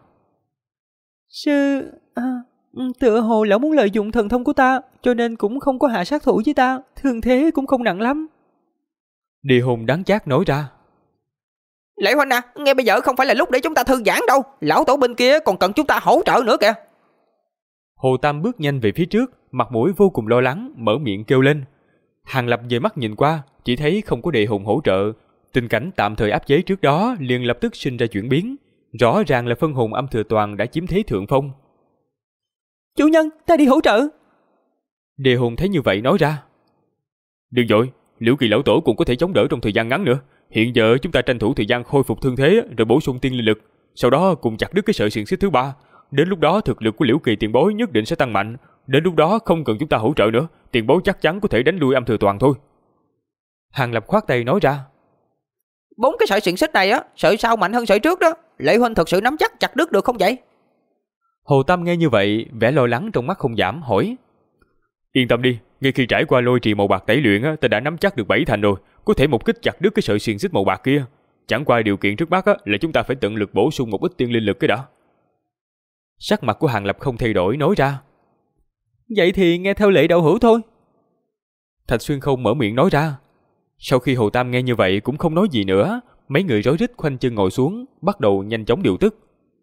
Tựa hồ lão muốn lợi dụng thần thông của ta, cho nên cũng không có hạ sát thủ với ta, thương thế cũng không nặng lắm. Địa hồn đáng chát nói ra. Lệ huynh à, ngay bây giờ không phải là lúc để chúng ta thư giãn đâu, lão tổ bên kia còn cần chúng ta hỗ trợ nữa kìa. Hồ Tam bước nhanh về phía trước, mặt mũi vô cùng lo lắng, mở miệng kêu lên. Hàng Lập dời mắt nhìn qua, chỉ thấy không có địa hồn hỗ trợ, tình cảnh tạm thời áp chế trước đó liền lập tức sinh ra chuyển biến, rõ ràng là phân hồn Âm Thừa Toàn đã chiếm thế thượng phong. Chủ nhân, ta đi hỗ trợ. Địa hồn thấy như vậy nói ra. Đừng vội, Liễu Kỳ lão tổ cũng có thể chống đỡ trong thời gian ngắn nữa. Hiện giờ chúng ta tranh thủ thời gian khôi phục thương thế rồi bổ sung tiên linh lực, sau đó cùng chặt đứt cái sợi xiềng xích thứ 3. Đến lúc đó thực lực của Liễu Kỳ tiền bối nhất định sẽ tăng mạnh. Đến lúc đó không cần chúng ta hỗ trợ nữa, tiền bối chắc chắn có thể đánh lui Âm Thừa Toàn thôi. Hàng Lập khoát tay nói ra. 4 cái sợi xiềng xích này sợi sau mạnh hơn sợi trước đó. Lệ huynh thực sự nắm chắc chặt đứt được không vậy? Hồ Tam nghe như vậy, vẻ lo lắng trong mắt không giảm, hỏi. Yên tâm đi, ngay khi trải qua lôi trì màu bạc tẩy luyện ta đã nắm chắc được 7 thành rồi, có thể một kích chặt đứt cái sợi xiềng xích màu bạc kia. Chẳng qua điều kiện trước mắt là chúng ta phải tận lực bổ sung một ít tiên linh lực cái đã. Sắc mặt của Hàng Lập không thay đổi nói ra. Vậy thì nghe theo lệ đạo hữu thôi. Thạch Xuyên Không mở miệng nói ra. Sau khi Hồ Tam nghe như vậy cũng không nói gì nữa, mấy người rối rít khoanh chân ngồi xuống, bắt đầu nhanh chóng điều tức.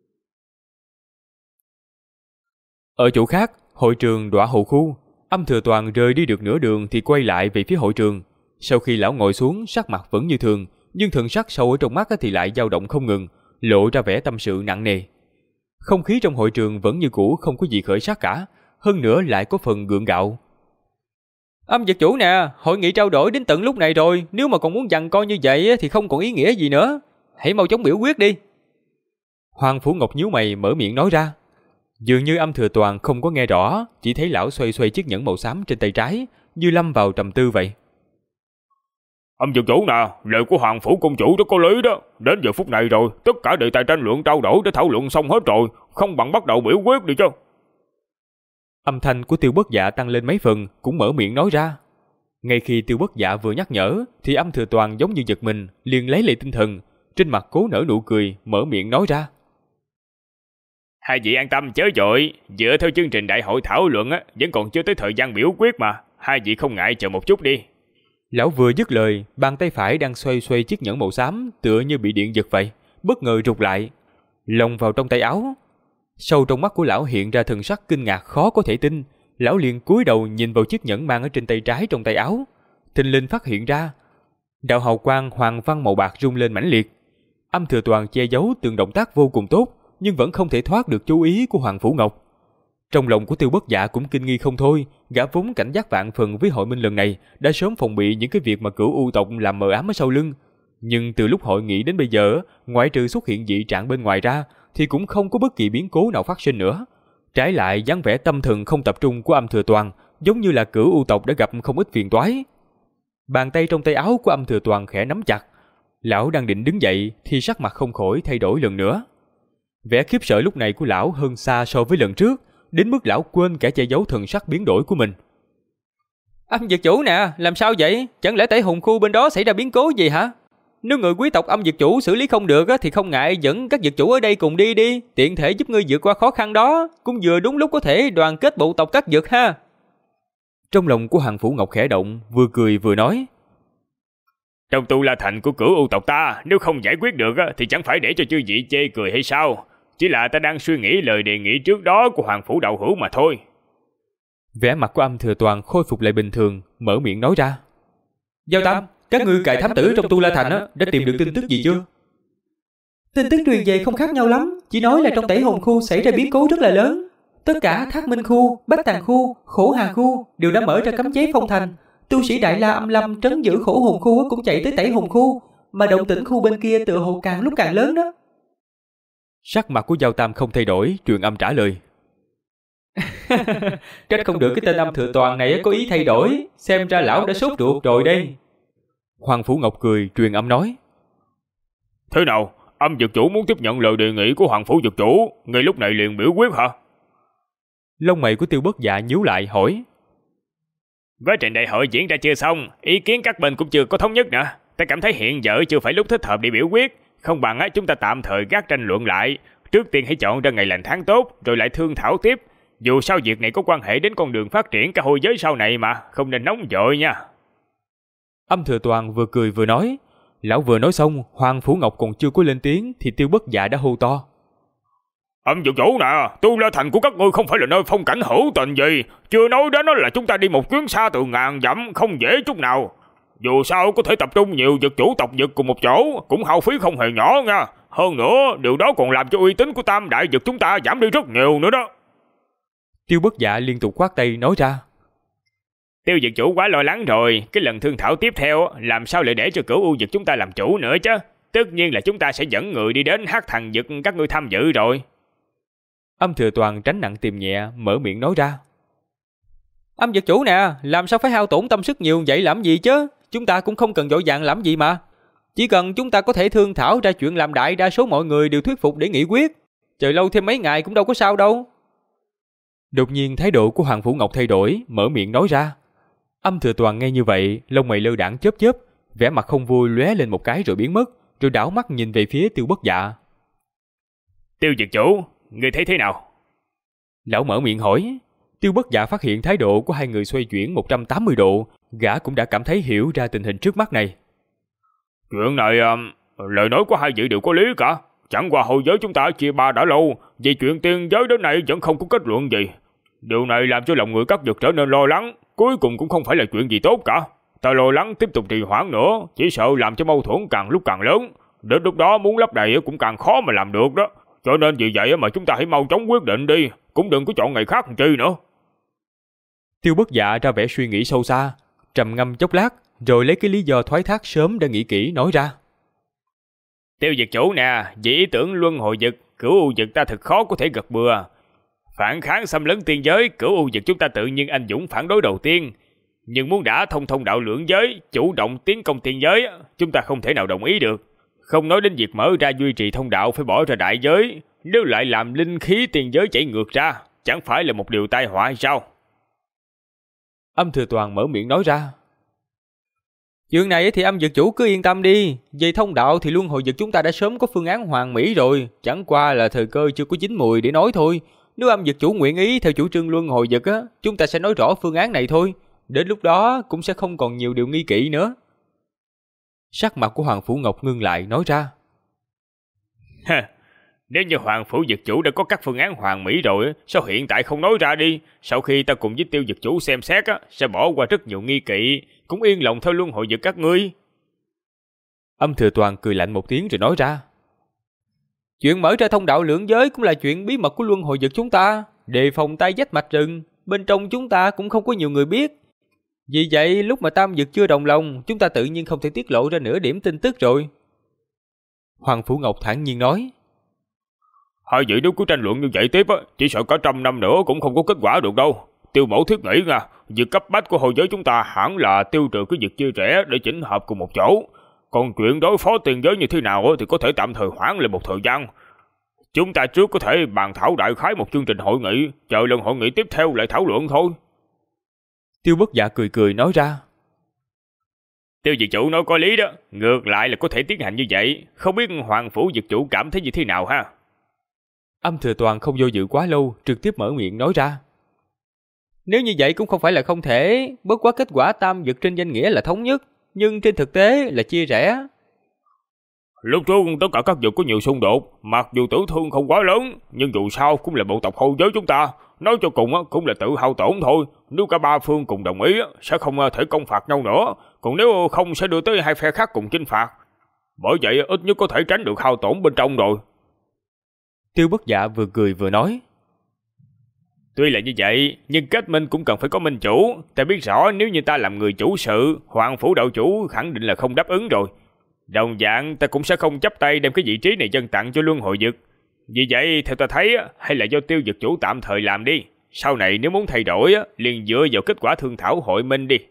Ở chỗ khác, hội trường Đọa Hồ Khu, Âm Thừa Toàn rời đi được nửa đường thì quay lại về phía hội trường. Sau khi lão ngồi xuống, sắc mặt vẫn như thường, nhưng thần sắc sâu ở trong mắt thì lại dao động không ngừng, lộ ra vẻ tâm sự nặng nề. Không khí trong hội trường vẫn như cũ, không có gì khởi sắc cả, hơn nữa lại có phần gượng gạo. Âm Dực chủ nè, hội nghị trao đổi đến tận lúc này rồi, nếu mà còn muốn giằng co như vậy thì không còn ý nghĩa gì nữa. Hãy mau chóng biểu quyết đi. Hoàng Phủ Ngọc nhíu mày mở miệng nói ra. Dường như Âm Thừa Toàn không có nghe rõ, chỉ thấy lão xoay xoay chiếc nhẫn màu xám trên tay trái, như lâm vào trầm tư vậy. Âm Dực chủ nè, lời của Hoàng Phủ công chủ rất có lý đó. Đến giờ phút này rồi, tất cả đề tài tranh luận trao đổi đã thảo luận xong hết rồi, không bằng bắt đầu biểu quyết đi chứ. Âm thanh của Tiêu Bất Dạ tăng lên mấy phần, cũng mở miệng nói ra. Ngay khi Tiêu Bất Dạ vừa nhắc nhở, thì Âm Thừa Toàn giống như giật mình, liền lấy lại tinh thần, trên mặt cố nở nụ cười, mở miệng nói ra. Hai vị an tâm chớ vội, dựa theo chương trình đại hội thảo luận vẫn còn chưa tới thời gian biểu quyết mà, hai vị không ngại chờ một chút đi. Lão vừa dứt lời, bàn tay phải đang xoay xoay chiếc nhẫn màu xám, tựa như bị điện giật vậy, bất ngờ rụt lại, lồng vào trong tay áo. Sâu trong mắt của lão hiện ra thần sắc kinh ngạc khó có thể tin. Lão liền cúi đầu nhìn vào chiếc nhẫn mang ở trên tay trái trong tay áo. Thình lình phát hiện ra đạo hào quang hoàng văn màu bạc rung lên mãnh liệt. Âm Thừa Toàn che giấu từng động tác vô cùng tốt, nhưng vẫn không thể thoát được chú ý của Hoàng Phủ Ngọc. Trong lòng của Tiêu Bất Dạ cũng kinh nghi không thôi, gã vốn cảnh giác vạn phần với hội minh lần này, đã sớm phòng bị những cái việc mà Cửu U tộc làm mờ ám ở sau lưng. Nhưng từ lúc hội nghị đến bây giờ, ngoại trừ xuất hiện dị trạng bên ngoài ra, thì cũng không có bất kỳ biến cố nào phát sinh nữa. Trái lại, dáng vẻ tâm thần không tập trung của Âm Thừa Toàn, giống như là Cửu U tộc đã gặp không ít phiền toái. Bàn tay trong tay áo của Âm Thừa Toàn khẽ nắm chặt. Lão đang định đứng dậy thì sắc mặt không khỏi thay đổi lần nữa. Vẻ khiếp sợ lúc này của lão hơn xa so với lần trước, đến mức lão quên cả che giấu thần sắc biến đổi của mình. Âm Dược Chủ nè, làm sao vậy? Chẳng lẽ Tẩy Hùng Khu bên đó xảy ra biến cố gì hả? Nếu người quý tộc Âm Dược Chủ xử lý không được thì không ngại dẫn các dược chủ ở đây cùng đi, tiện thể giúp ngươi vượt qua khó khăn đó, cũng vừa đúng lúc có thể đoàn kết bộ tộc các dược ha. Trong lòng của Hàng Phủ Ngọc khẽ động, vừa cười vừa nói. Trong Tu La Thành của Cửu U tộc ta, nếu không giải quyết được thì chẳng phải để cho chư vị chê cười hay sao? Chỉ là ta đang suy nghĩ lời đề nghị trước đó của Hoàng Phủ đạo hữu mà thôi. Vẻ mặt của Âm Thừa Toàn khôi phục lại bình thường, mở miệng nói ra. Giao Tam, các ngươi cài thám tử trong Tu La Thành đã tìm được tin tức gì chưa? Tin tức truyền về không khác nhau lắm, chỉ nói là trong Tẩy Hồn Khu xảy ra biến cố rất là lớn. Tất cả Thác Minh Khu, Bách Tàng Khu, Khổ Hà Khu đều đã mở ra cấm chế phong thành. Tu sĩ Đại La Âm Lâm trấn giữ Khổ Hồn Khu cũng chạy tới Tẩy Hồn Khu, mà động tĩnh khu bên kia tựa hồ càng lúc càng lớn đó. Sắc mặt của Giao Tam không thay đổi, truyền âm trả lời. Trách không được cái tên Âm Thừa Toàn này có ý thay đổi, xem ra lão đã sốt ruột rồi đây. Hoàng Phủ Ngọc cười, truyền âm nói. Thế nào, Âm Dược Chủ muốn tiếp nhận lời đề nghị của Hoàng Phủ Dược Chủ, ngay lúc này liền biểu quyết hả? Lông mày của Tiêu Bất Dạ nhíu lại hỏi. Quá trình đại hội diễn ra chưa xong, ý kiến các bên cũng chưa có thống nhất nữa. Ta cảm thấy hiện giờ chưa phải lúc thích hợp để biểu quyết, không bằng chúng ta tạm thời gác tranh luận lại. Trước tiên hãy chọn ra ngày lành tháng tốt, rồi lại thương thảo tiếp. Dù sao việc này có quan hệ đến con đường phát triển cả hôi giới sau này mà, không nên nóng vội nha. Âm Thừa Toàn vừa cười vừa nói. Lão vừa nói xong, Hoàng Phủ Ngọc còn chưa có lên tiếng thì Tiêu Bất Dạ đã hô to. Âm Dược Chủ nè, Tu La Thành của các ngươi không phải là nơi phong cảnh hữu tình gì. Chưa nói đến là chúng ta đi một chuyến xa từ ngàn dặm, không dễ chút nào. Dù sao có thể tập trung nhiều dược chủ tộc dược cùng một chỗ, cũng hao phí không hề nhỏ nha. Hơn nữa, điều đó còn làm cho uy tín của Tam Đại Dược chúng ta giảm đi rất nhiều nữa đó. Tiêu Bất Dạ liên tục khoát tay nói ra. Tiêu Dược Chủ quá lo lắng rồi, cái lần thương thảo tiếp theo làm sao lại để cho Cửu U Dược chúng ta làm chủ nữa chứ? Tất nhiên là chúng ta sẽ dẫn người đi đến Hắc Thần Dược các ngươi tham dự rồi. Âm Thừa Toàn tránh nặng tìm nhẹ, mở miệng nói ra. Âm Dược Chủ nè, làm sao phải hao tổn tâm sức nhiều vậy làm gì chứ? Chúng ta cũng không cần vội vàng làm gì mà. Chỉ cần chúng ta có thể thương thảo ra chuyện làm đại đa số mọi người đều thuyết phục để nghị quyết. Chờ lâu thêm mấy ngày cũng đâu có sao đâu. Đột nhiên thái độ của Hoàng Phủ Ngọc thay đổi, mở miệng nói ra. Âm Thừa Toàn nghe như vậy, lông mày lơ đãng chớp chớp, vẻ mặt không vui lóe lên một cái rồi biến mất, rồi đảo mắt nhìn về phía Tiêu Bất Dạ. Tiêu Dược Chủ, ngươi thấy thế nào? Lão mở miệng hỏi. Tiêu Bất Dạ phát hiện thái độ của hai người xoay chuyển 180 độ, gã cũng đã cảm thấy hiểu ra tình hình trước mắt này. Chuyện này, lời nói của hai vị đều có lý cả. Chẳng qua hôi giới chúng ta chia ba đã lâu, vì chuyện tiên giới đến nay vẫn không có kết luận gì. Điều này làm cho lòng người các vực trở nên lo lắng, cuối cùng cũng không phải là chuyện gì tốt cả. Ta lo lắng tiếp tục trì hoãn nữa, chỉ sợ làm cho mâu thuẫn càng lúc càng lớn. Đến lúc đó muốn lấp đầy cũng càng khó mà làm được đó. Cho nên vì vậy mà chúng ta hãy mau chóng quyết định đi, cũng đừng có chọn ngày khác làm chi nữa. Tiêu Bất Dạ ra vẻ suy nghĩ sâu xa, trầm ngâm chốc lát, rồi lấy cái lý do thoái thác sớm đã nghĩ kỹ nói ra. Tiêu Dược Chủ nè, vì ý tưởng luân hồi dực, Cửu U Dực ta thật khó có thể gật bừa. Phản kháng xâm lấn tiên giới, Cửu U Dực chúng ta tự nhiên anh dũng phản đối đầu tiên. Nhưng muốn đã thông đạo lưỡng giới, chủ động tiến công tiên giới, chúng ta không thể nào đồng ý được. Không nói đến việc mở ra duy trì thông đạo phải bỏ ra đại giới, nếu lại làm linh khí tiên giới chảy ngược ra, chẳng phải là một điều tai họa hay sao? Âm Thừa Toàn mở miệng nói ra. Chuyện này thì Âm Dược Chủ cứ yên tâm đi, về thông đạo thì luân hồi dực chúng ta đã sớm có phương án hoàn mỹ rồi, chẳng qua là thời cơ chưa có chín mùi để nói thôi. Nếu Âm Dược Chủ nguyện ý theo chủ trương luân hồi dực chúng ta sẽ nói rõ phương án này thôi, đến lúc đó cũng sẽ không còn nhiều điều nghi kỵ nữa. Sắc mặt của Hoàng Phủ Ngọc ngưng lại nói ra. Nếu như Hoàng Phủ Dực Chủ đã có các phương án hoàn mỹ rồi, sao hiện tại không nói ra đi? Sau khi ta cùng với Tiêu Dực Chủ xem xét, sẽ bỏ qua rất nhiều nghi kỵ, cũng yên lòng theo luân hồi dực các ngươi. Âm Thừa Toàn cười lạnh một tiếng rồi nói ra. Chuyện mở ra thông đạo lượng giới cũng là chuyện bí mật của luân hồi dực chúng ta, đề phòng tay dách mạch rừng, bên trong chúng ta cũng không có nhiều người biết. Vì vậy lúc mà Tam Dực chưa đồng lòng, chúng ta tự nhiên không thể tiết lộ ra nửa điểm tin tức rồi. Hoàng Phủ Ngọc thản nhiên nói. Hai vị nếu cứ tranh luận như vậy tiếp, chỉ sợ cả 100 năm nữa cũng không có kết quả được đâu. Tiêu mẫu thiết nghĩ nha, việc cấp bách của hồi giới chúng ta hẳn là tiêu trừ cái việc chia rẽ để chỉnh hợp cùng một chỗ. Còn chuyện đối phó tiền giới như thế nào thì có thể tạm thời hoãn lại một thời gian. Chúng ta trước có thể bàn thảo đại khái một chương trình hội nghị, chờ lần hội nghị tiếp theo lại thảo luận thôi. Tiêu Bất Dạ cười cười nói ra. Tiêu Dực Chủ nói có lý đó, ngược lại là có thể tiến hành như vậy. Không biết Hoàng Phủ Dực Chủ cảm thấy như thế nào ha? Âm Thừa Toàn không do dự quá lâu, trực tiếp mở miệng nói ra. Nếu như vậy cũng không phải là không thể, bất quá kết quả Tam Dực trên danh nghĩa là thống nhất, nhưng trên thực tế là chia rẽ. Lúc trước tất cả các vực có nhiều xung đột, mặc dù tử thương không quá lớn, nhưng dù sao cũng là bộ tộc hậu giới chúng ta. Nói cho cùng cũng là tự hao tổn thôi. Nếu cả ba phương cùng đồng ý sẽ không thể công phạt nhau nữa, còn nếu không sẽ đưa tới hai phe khác cùng chinh phạt. Bởi vậy ít nhất có thể tránh được hao tổn bên trong rồi. Tiêu Bất Dạ vừa cười vừa nói. Tuy là như vậy, nhưng kết minh cũng cần phải có minh chủ. Ta biết rõ nếu như ta làm người chủ sự, Hoàng Phủ đạo chủ khẳng định là không đáp ứng rồi. Đồng dạng ta cũng sẽ không chấp tay đem cái vị trí này dâng tặng cho luân hồi dực. Vì vậy theo ta thấy hay là do Tiêu Dực Chủ tạm thời làm đi. Sau này nếu muốn thay đổi liền dựa vào kết quả thương thảo hội minh đi.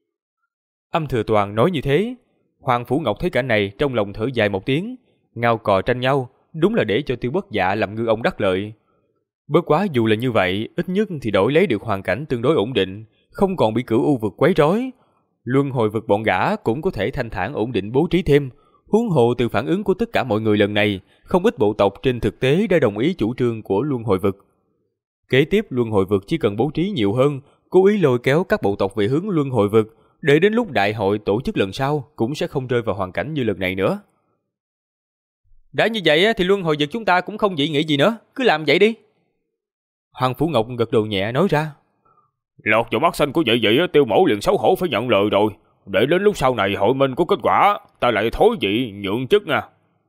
Âm Thừa Toàn nói như thế. Hoàng Phủ Ngọc thấy cảnh này trong lòng thở dài một tiếng. Ngao cò tranh nhau, đúng là để cho Tiêu Bất Dạ làm ngư ông đắc lợi. Bất quá dù là như vậy, ít nhất thì đổi lấy được hoàn cảnh tương đối ổn định, không còn bị cửu u vực quấy rối. Luân hồi vực bọn gã cũng có thể thanh thản ổn định bố trí thêm. Huống hồ từ phản ứng của tất cả mọi người lần này, không ít bộ tộc trên thực tế đã đồng ý chủ trương của luân hồi vực. Kế tiếp luân hồi vực chỉ cần bố trí nhiều hơn, cố ý lôi kéo các bộ tộc về hướng luân hồi vực, để đến lúc đại hội tổ chức lần sau cũng sẽ không rơi vào hoàn cảnh như lần này nữa. Đã như vậy thì luân hồi vực chúng ta cũng không dị nghị gì nữa, cứ làm vậy đi. Hoàng Phủ Ngọc gật đầu nhẹ nói ra. Lọt vào mắt xanh của vậy Tiêu mẫu liền xấu hổ phải nhận lời rồi. Để đến lúc sau này hội minh có kết quả, ta lại thối vị nhượng chức nha.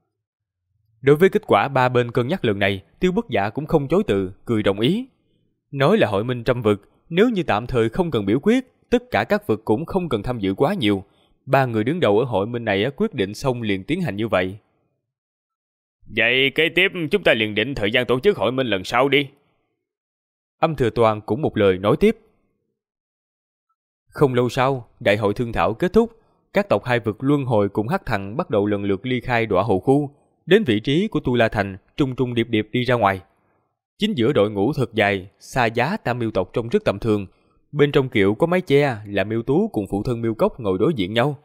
Đối với kết quả ba bên cân nhắc lần này, Tiêu Bất Dạ cũng không chối từ, cười đồng ý. Nói là hội minh trăm vực, nếu như tạm thời không cần biểu quyết, tất cả các vực cũng không cần tham dự quá nhiều. Ba người đứng đầu ở hội minh này quyết định xong liền tiến hành như vậy. Vậy kế tiếp chúng ta liền định thời gian tổ chức hội minh lần sau đi. Âm Thừa Toàn cũng một lời nói tiếp. Không lâu sau, đại hội thương thảo kết thúc, các tộc hai vực luân hồi cùng Hắc Thần bắt đầu lần lượt ly khai Đọa Hồ khu, đến vị trí của Tu La Thành, trung trung điệp điệp đi ra ngoài. Chính giữa đội ngũ thật dài, xa giá tam miêu tộc trông rất tầm thường, bên trong kiệu có mái che là Miêu Tú cùng phụ thân Miêu Cốc ngồi đối diện nhau.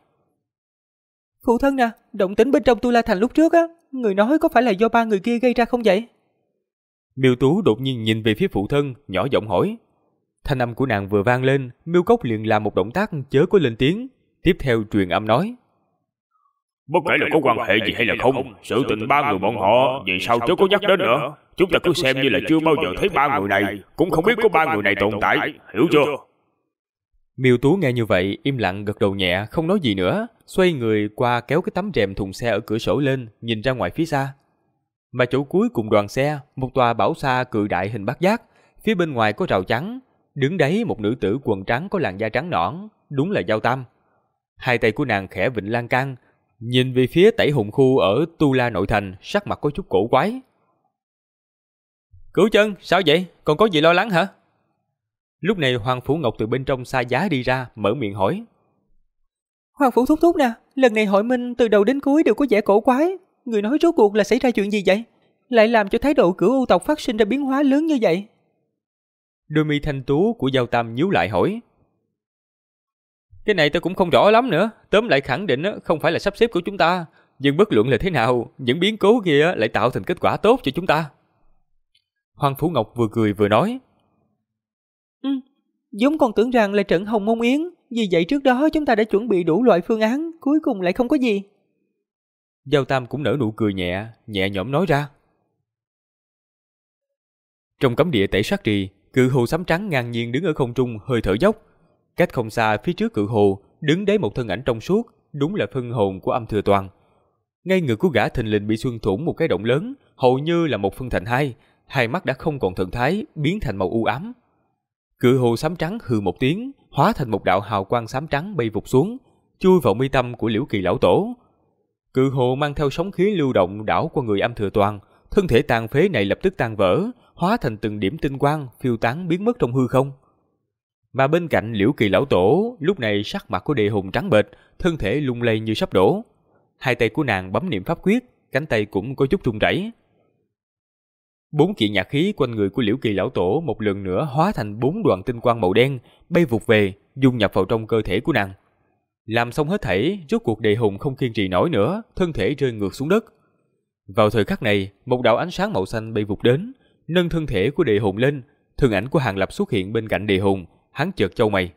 Phụ thân nè, động tĩnh bên trong Tu La Thành lúc trước người nói có phải là do ba người kia gây ra không vậy? Miêu Tú đột nhiên nhìn về phía phụ thân, nhỏ giọng hỏi. Thanh âm của nàng vừa vang lên, Miêu Cốc liền làm một động tác chớ có lên tiếng, tiếp theo truyền âm nói. Bất kể là có quan hệ gì hay là không, sự tình ba người bọn họ vì sao chớ có nhắc đến nữa. Chúng ta cứ xem như là chưa bao giờ thấy ba người này, cũng không biết có ba người này tồn tại, hiểu chưa? Miêu Tú nghe như vậy, im lặng gật đầu nhẹ, không nói gì nữa, xoay người qua kéo cái tấm rèm thùng xe ở cửa sổ lên, nhìn ra ngoài phía xa. Mà chỗ cuối cùng đoàn xe, một tòa bảo xa cự đại hình bát giác, phía bên ngoài có rào trắng, đứng đấy một nữ tử quần trắng có làn da trắng nõn, đúng là Giao Tam. Hai tay của nàng khẽ vịnh lan can, nhìn về phía Tẩy Hùng khu ở Tu La nội thành, sắc mặt có chút cổ quái. Cửu Chân, sao vậy? Còn có gì lo lắng hả? Lúc này Hoàng Phủ Ngọc từ bên trong xa giá đi ra, mở miệng hỏi. Hoàng Phủ thúc thúc nè, lần này hội minh từ đầu đến cuối đều có vẻ cổ quái. Người nói rốt cuộc là xảy ra chuyện gì vậy? Lại làm cho thái độ Cửu U tộc phát sinh ra biến hóa lớn như vậy? Đôi mi thanh tú của Giao Tam nhíu lại hỏi. Cái này tôi cũng không rõ lắm nữa. Tóm lại khẳng định không phải là sắp xếp của chúng ta. Nhưng bất luận là thế nào, những biến cố kia lại tạo thành kết quả tốt cho chúng ta. Hoàng Phủ Ngọc vừa cười vừa nói. Giống còn tưởng rằng là trận Hồng Môn Yến. Vì vậy trước đó chúng ta đã chuẩn bị đủ loại phương án, cuối cùng lại không có gì. Giao Tam cũng nở nụ cười nhẹ, nhẹ nhõm nói ra. Trong cấm địa Tẩy Sát Trì, cự hồ xám trắng ngang nhiên đứng ở không trung hơi thở dốc. Cách không xa phía trước cự hồ, đứng đấy một thân ảnh trong suốt, đúng là phân hồn của Âm Thừa Toàn. Ngay ngực của gã thình lình bị xuyên thủng một cái động lớn, hầu như là một phân thành hai mắt đã không còn thần thái, biến thành màu u ám. Cự hồ xám trắng hừ một tiếng, hóa thành một đạo hào quang xám trắng bay vụt xuống, chui vào mi tâm của Liễu Kỳ lão tổ. Cự hồ mang theo sóng khí lưu động đảo qua người Âm Thừa Toàn, thân thể tàn phế này lập tức tan vỡ, hóa thành từng điểm tinh quang phiêu tán biến mất trong hư không. Mà bên cạnh Liễu Kỳ lão tổ, lúc này sắc mặt của Đề Hùng trắng bệch, thân thể lung lay như sắp đổ. Hai tay của nàng bấm niệm pháp quyết, cánh tay cũng có chút run rẩy. 4 kiện nhạc khí quanh người của Liễu Kỳ lão tổ một lần nữa hóa thành 4 đoàn tinh quang màu đen, bay vụt về, dung nhập vào trong cơ thể của nàng. Làm xong hết thảy, rốt cuộc Đề Hùng không kiên trì nổi nữa, thân thể rơi ngược xuống đất. Vào thời khắc này, một đạo ánh sáng màu xanh bay vụt đến, nâng thân thể của Đề Hùng lên, thân ảnh của Hàng Lập xuất hiện bên cạnh Đề Hùng, hắn chợt chau mày.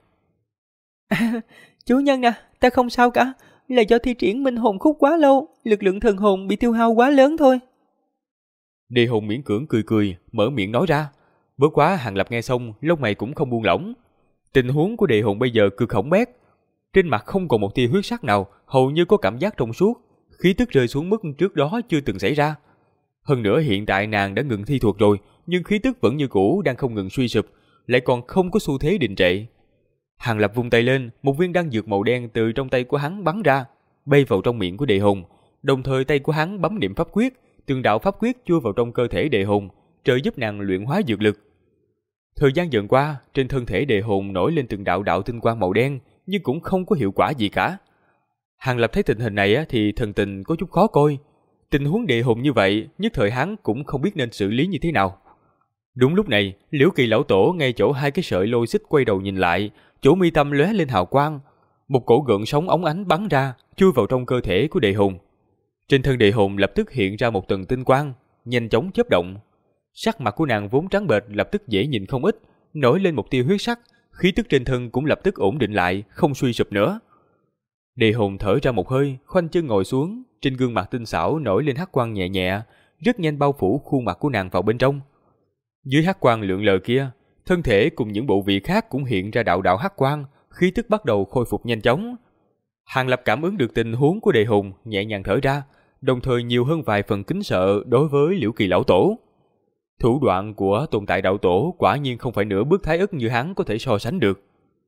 Chủ nhân à, ta không sao cả, là do thi triển minh hồn khúc quá lâu, lực lượng thần hồn bị tiêu hao quá lớn thôi. Đề Hùng miễn cưỡng cười, mở miệng nói ra. Bất quá Hàng Lập nghe xong, lông mày cũng không buông lỏng. Tình huống của Đề Hùng bây giờ cực hỏng bét. Trên mặt không còn một tia huyết sắc nào, hầu như có cảm giác trong suốt, khí tức rơi xuống mức trước đó chưa từng xảy ra. Hơn nữa hiện tại nàng đã ngừng thi thuật rồi, nhưng khí tức vẫn như cũ đang không ngừng suy sụp, lại còn không có xu thế đình trệ. Hàng Lập vung tay lên, một viên đan dược màu đen từ trong tay của hắn bắn ra, bay vào trong miệng của Đề Hùng, đồng thời tay của hắn bấm niệm pháp quyết, từng đạo pháp quyết chui vào trong cơ thể Đề Hùng, trợ giúp nàng luyện hóa dược lực. Thời gian dần qua, trên thân thể Đề Hùng nổi lên từng đạo đạo tinh quang màu đen, nhưng cũng không có hiệu quả gì cả. Hàng Lập thấy tình hình này thì thần tình có chút khó coi. Tình huống Đề Hùng như vậy, nhất thời hắn cũng không biết nên xử lý như thế nào. Đúng lúc này, Liễu Kỳ lão tổ ngay chỗ hai cái sợi lôi xích quay đầu nhìn lại, chỗ mi tâm lóe lên hào quang, một cổ gợn sóng óng ánh bắn ra, chui vào trong cơ thể của Đề Hùng. Trên thân Đề Hùng lập tức hiện ra một tầng tinh quang, nhanh chóng chớp động. Sắc mặt của nàng vốn trắng bệch lập tức dễ nhìn không ít, nổi lên một tia huyết sắc, khí tức trên thân cũng lập tức ổn định lại, không suy sụp nữa. Đề Hùng thở ra một hơi, khoanh chân ngồi xuống, trên gương mặt tinh xảo nổi lên hắc quang nhẹ nhẹ, rất nhanh bao phủ khuôn mặt của nàng vào bên trong. Dưới hắc quang lượn lờ kia, thân thể cùng những bộ vị khác cũng hiện ra đạo đạo hắc quang, khí tức bắt đầu khôi phục nhanh chóng. Hàng Lập cảm ứng được tình huống của Đề Hùng, nhẹ nhàng thở ra, đồng thời nhiều hơn vài phần kính sợ đối với Liễu Kỳ lão tổ. Thủ đoạn của tồn tại đạo tổ quả nhiên không phải nửa bước thái ức như hắn có thể so sánh được.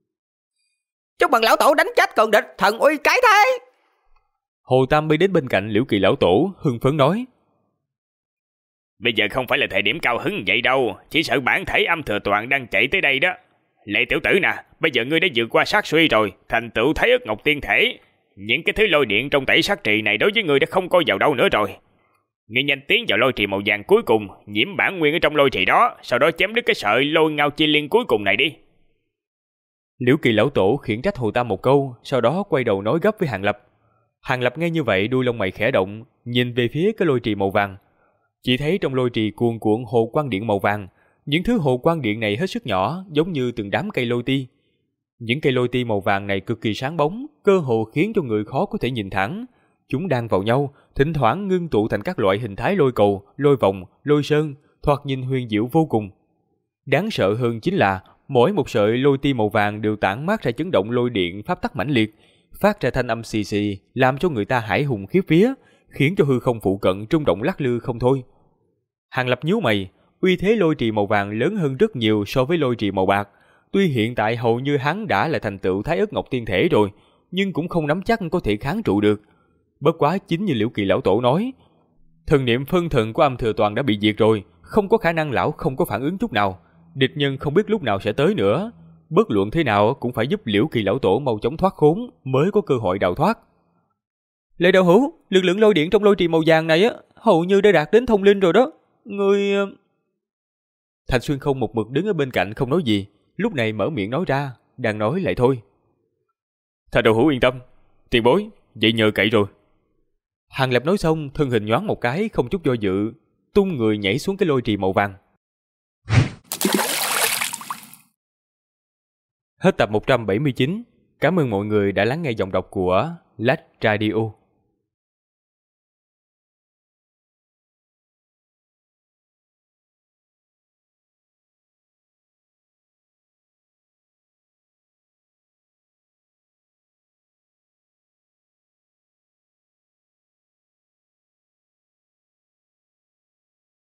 Chúc mừng lão tổ đánh chết cường địch, thần uy cái thế. Hồ Tam bay đến bên cạnh Liễu Kỳ lão tổ, hưng phấn nói. Bây giờ không phải là thời điểm cao hứng vậy đâu, chỉ sợ bản thể Âm Thừa Toàn đang chạy tới đây đó. Lệ tiểu tử nè, bây giờ ngươi đã vượt qua sát suy rồi, thành tựu Thái Ức Ngọc Tiên Thể. Những cái thứ lôi điện trong Tẩy Sát Trì này đối với ngươi đã không coi vào đâu nữa rồi. Ngươi nhanh tiến vào lôi trì màu vàng cuối cùng, nhiễm bản nguyên ở trong lôi trì đó, sau đó chém đứt cái sợi lôi ngao chi liên cuối cùng này đi. Liễu Kỳ lão tổ khiển trách Hồ Tam một câu, sau đó quay đầu nói gấp với Hàng Lập. Hàng Lập nghe như vậy đuôi lông mày khẽ động, nhìn về phía cái lôi trì màu vàng. Chỉ thấy trong lôi trì cuồn cuộn hồ quang điện màu vàng, những thứ hồ quang điện này hết sức nhỏ, giống như từng đám cây lôi ti. Những cây lôi ti màu vàng này cực kỳ sáng bóng, cơ hồ khiến cho người khó có thể nhìn thẳng. Chúng đang vào nhau, thỉnh thoảng ngưng tụ thành các loại hình thái lôi cầu, lôi vòng, lôi sơn, thoạt nhìn huyền diệu vô cùng. Đáng sợ hơn chính là mỗi một sợi lôi ti màu vàng đều tản mát ra chấn động lôi điện pháp tắc mãnh liệt, phát ra thanh âm xì xì, làm cho người ta hãi hùng khiếp vía, khiến cho hư không phụ cận rung động lắc lư không thôi. Hàng Lập nhíu mày, uy thế lôi trì màu vàng lớn hơn rất nhiều so với lôi trì màu bạc. Tuy hiện tại hầu như hắn đã là thành tựu Thái Ức Ngọc Tiên Thể rồi, nhưng cũng không nắm chắc có thể kháng trụ được. Bất quá chính như Liễu Kỳ lão tổ nói, thần niệm phân thần của Âm Thừa Toàn đã bị diệt rồi, không có khả năng lão không có phản ứng chút nào. Địch nhân không biết lúc nào sẽ tới nữa. Bất luận thế nào cũng phải giúp Liễu Kỳ lão tổ mau chóng thoát khốn mới có cơ hội đào thoát. Lệ đạo hữu, lực lượng lôi điện trong lôi trì màu vàng này hầu như đã đạt đến thông linh rồi đó. Ngươi... Thạch Xuyên Không một mực đứng ở bên cạnh không nói gì, lúc này mở miệng nói ra, đang nói lại thôi. Thạch đạo hữu yên tâm, tiền bối, vậy nhờ cậy rồi. Hàng Lập nói xong, thân hình nhoáng một cái, không chút do dự, tung người nhảy xuống cái lôi trì màu vàng. Hết tập 179. Cảm ơn mọi người đã lắng nghe giọng đọc của Lách Radio.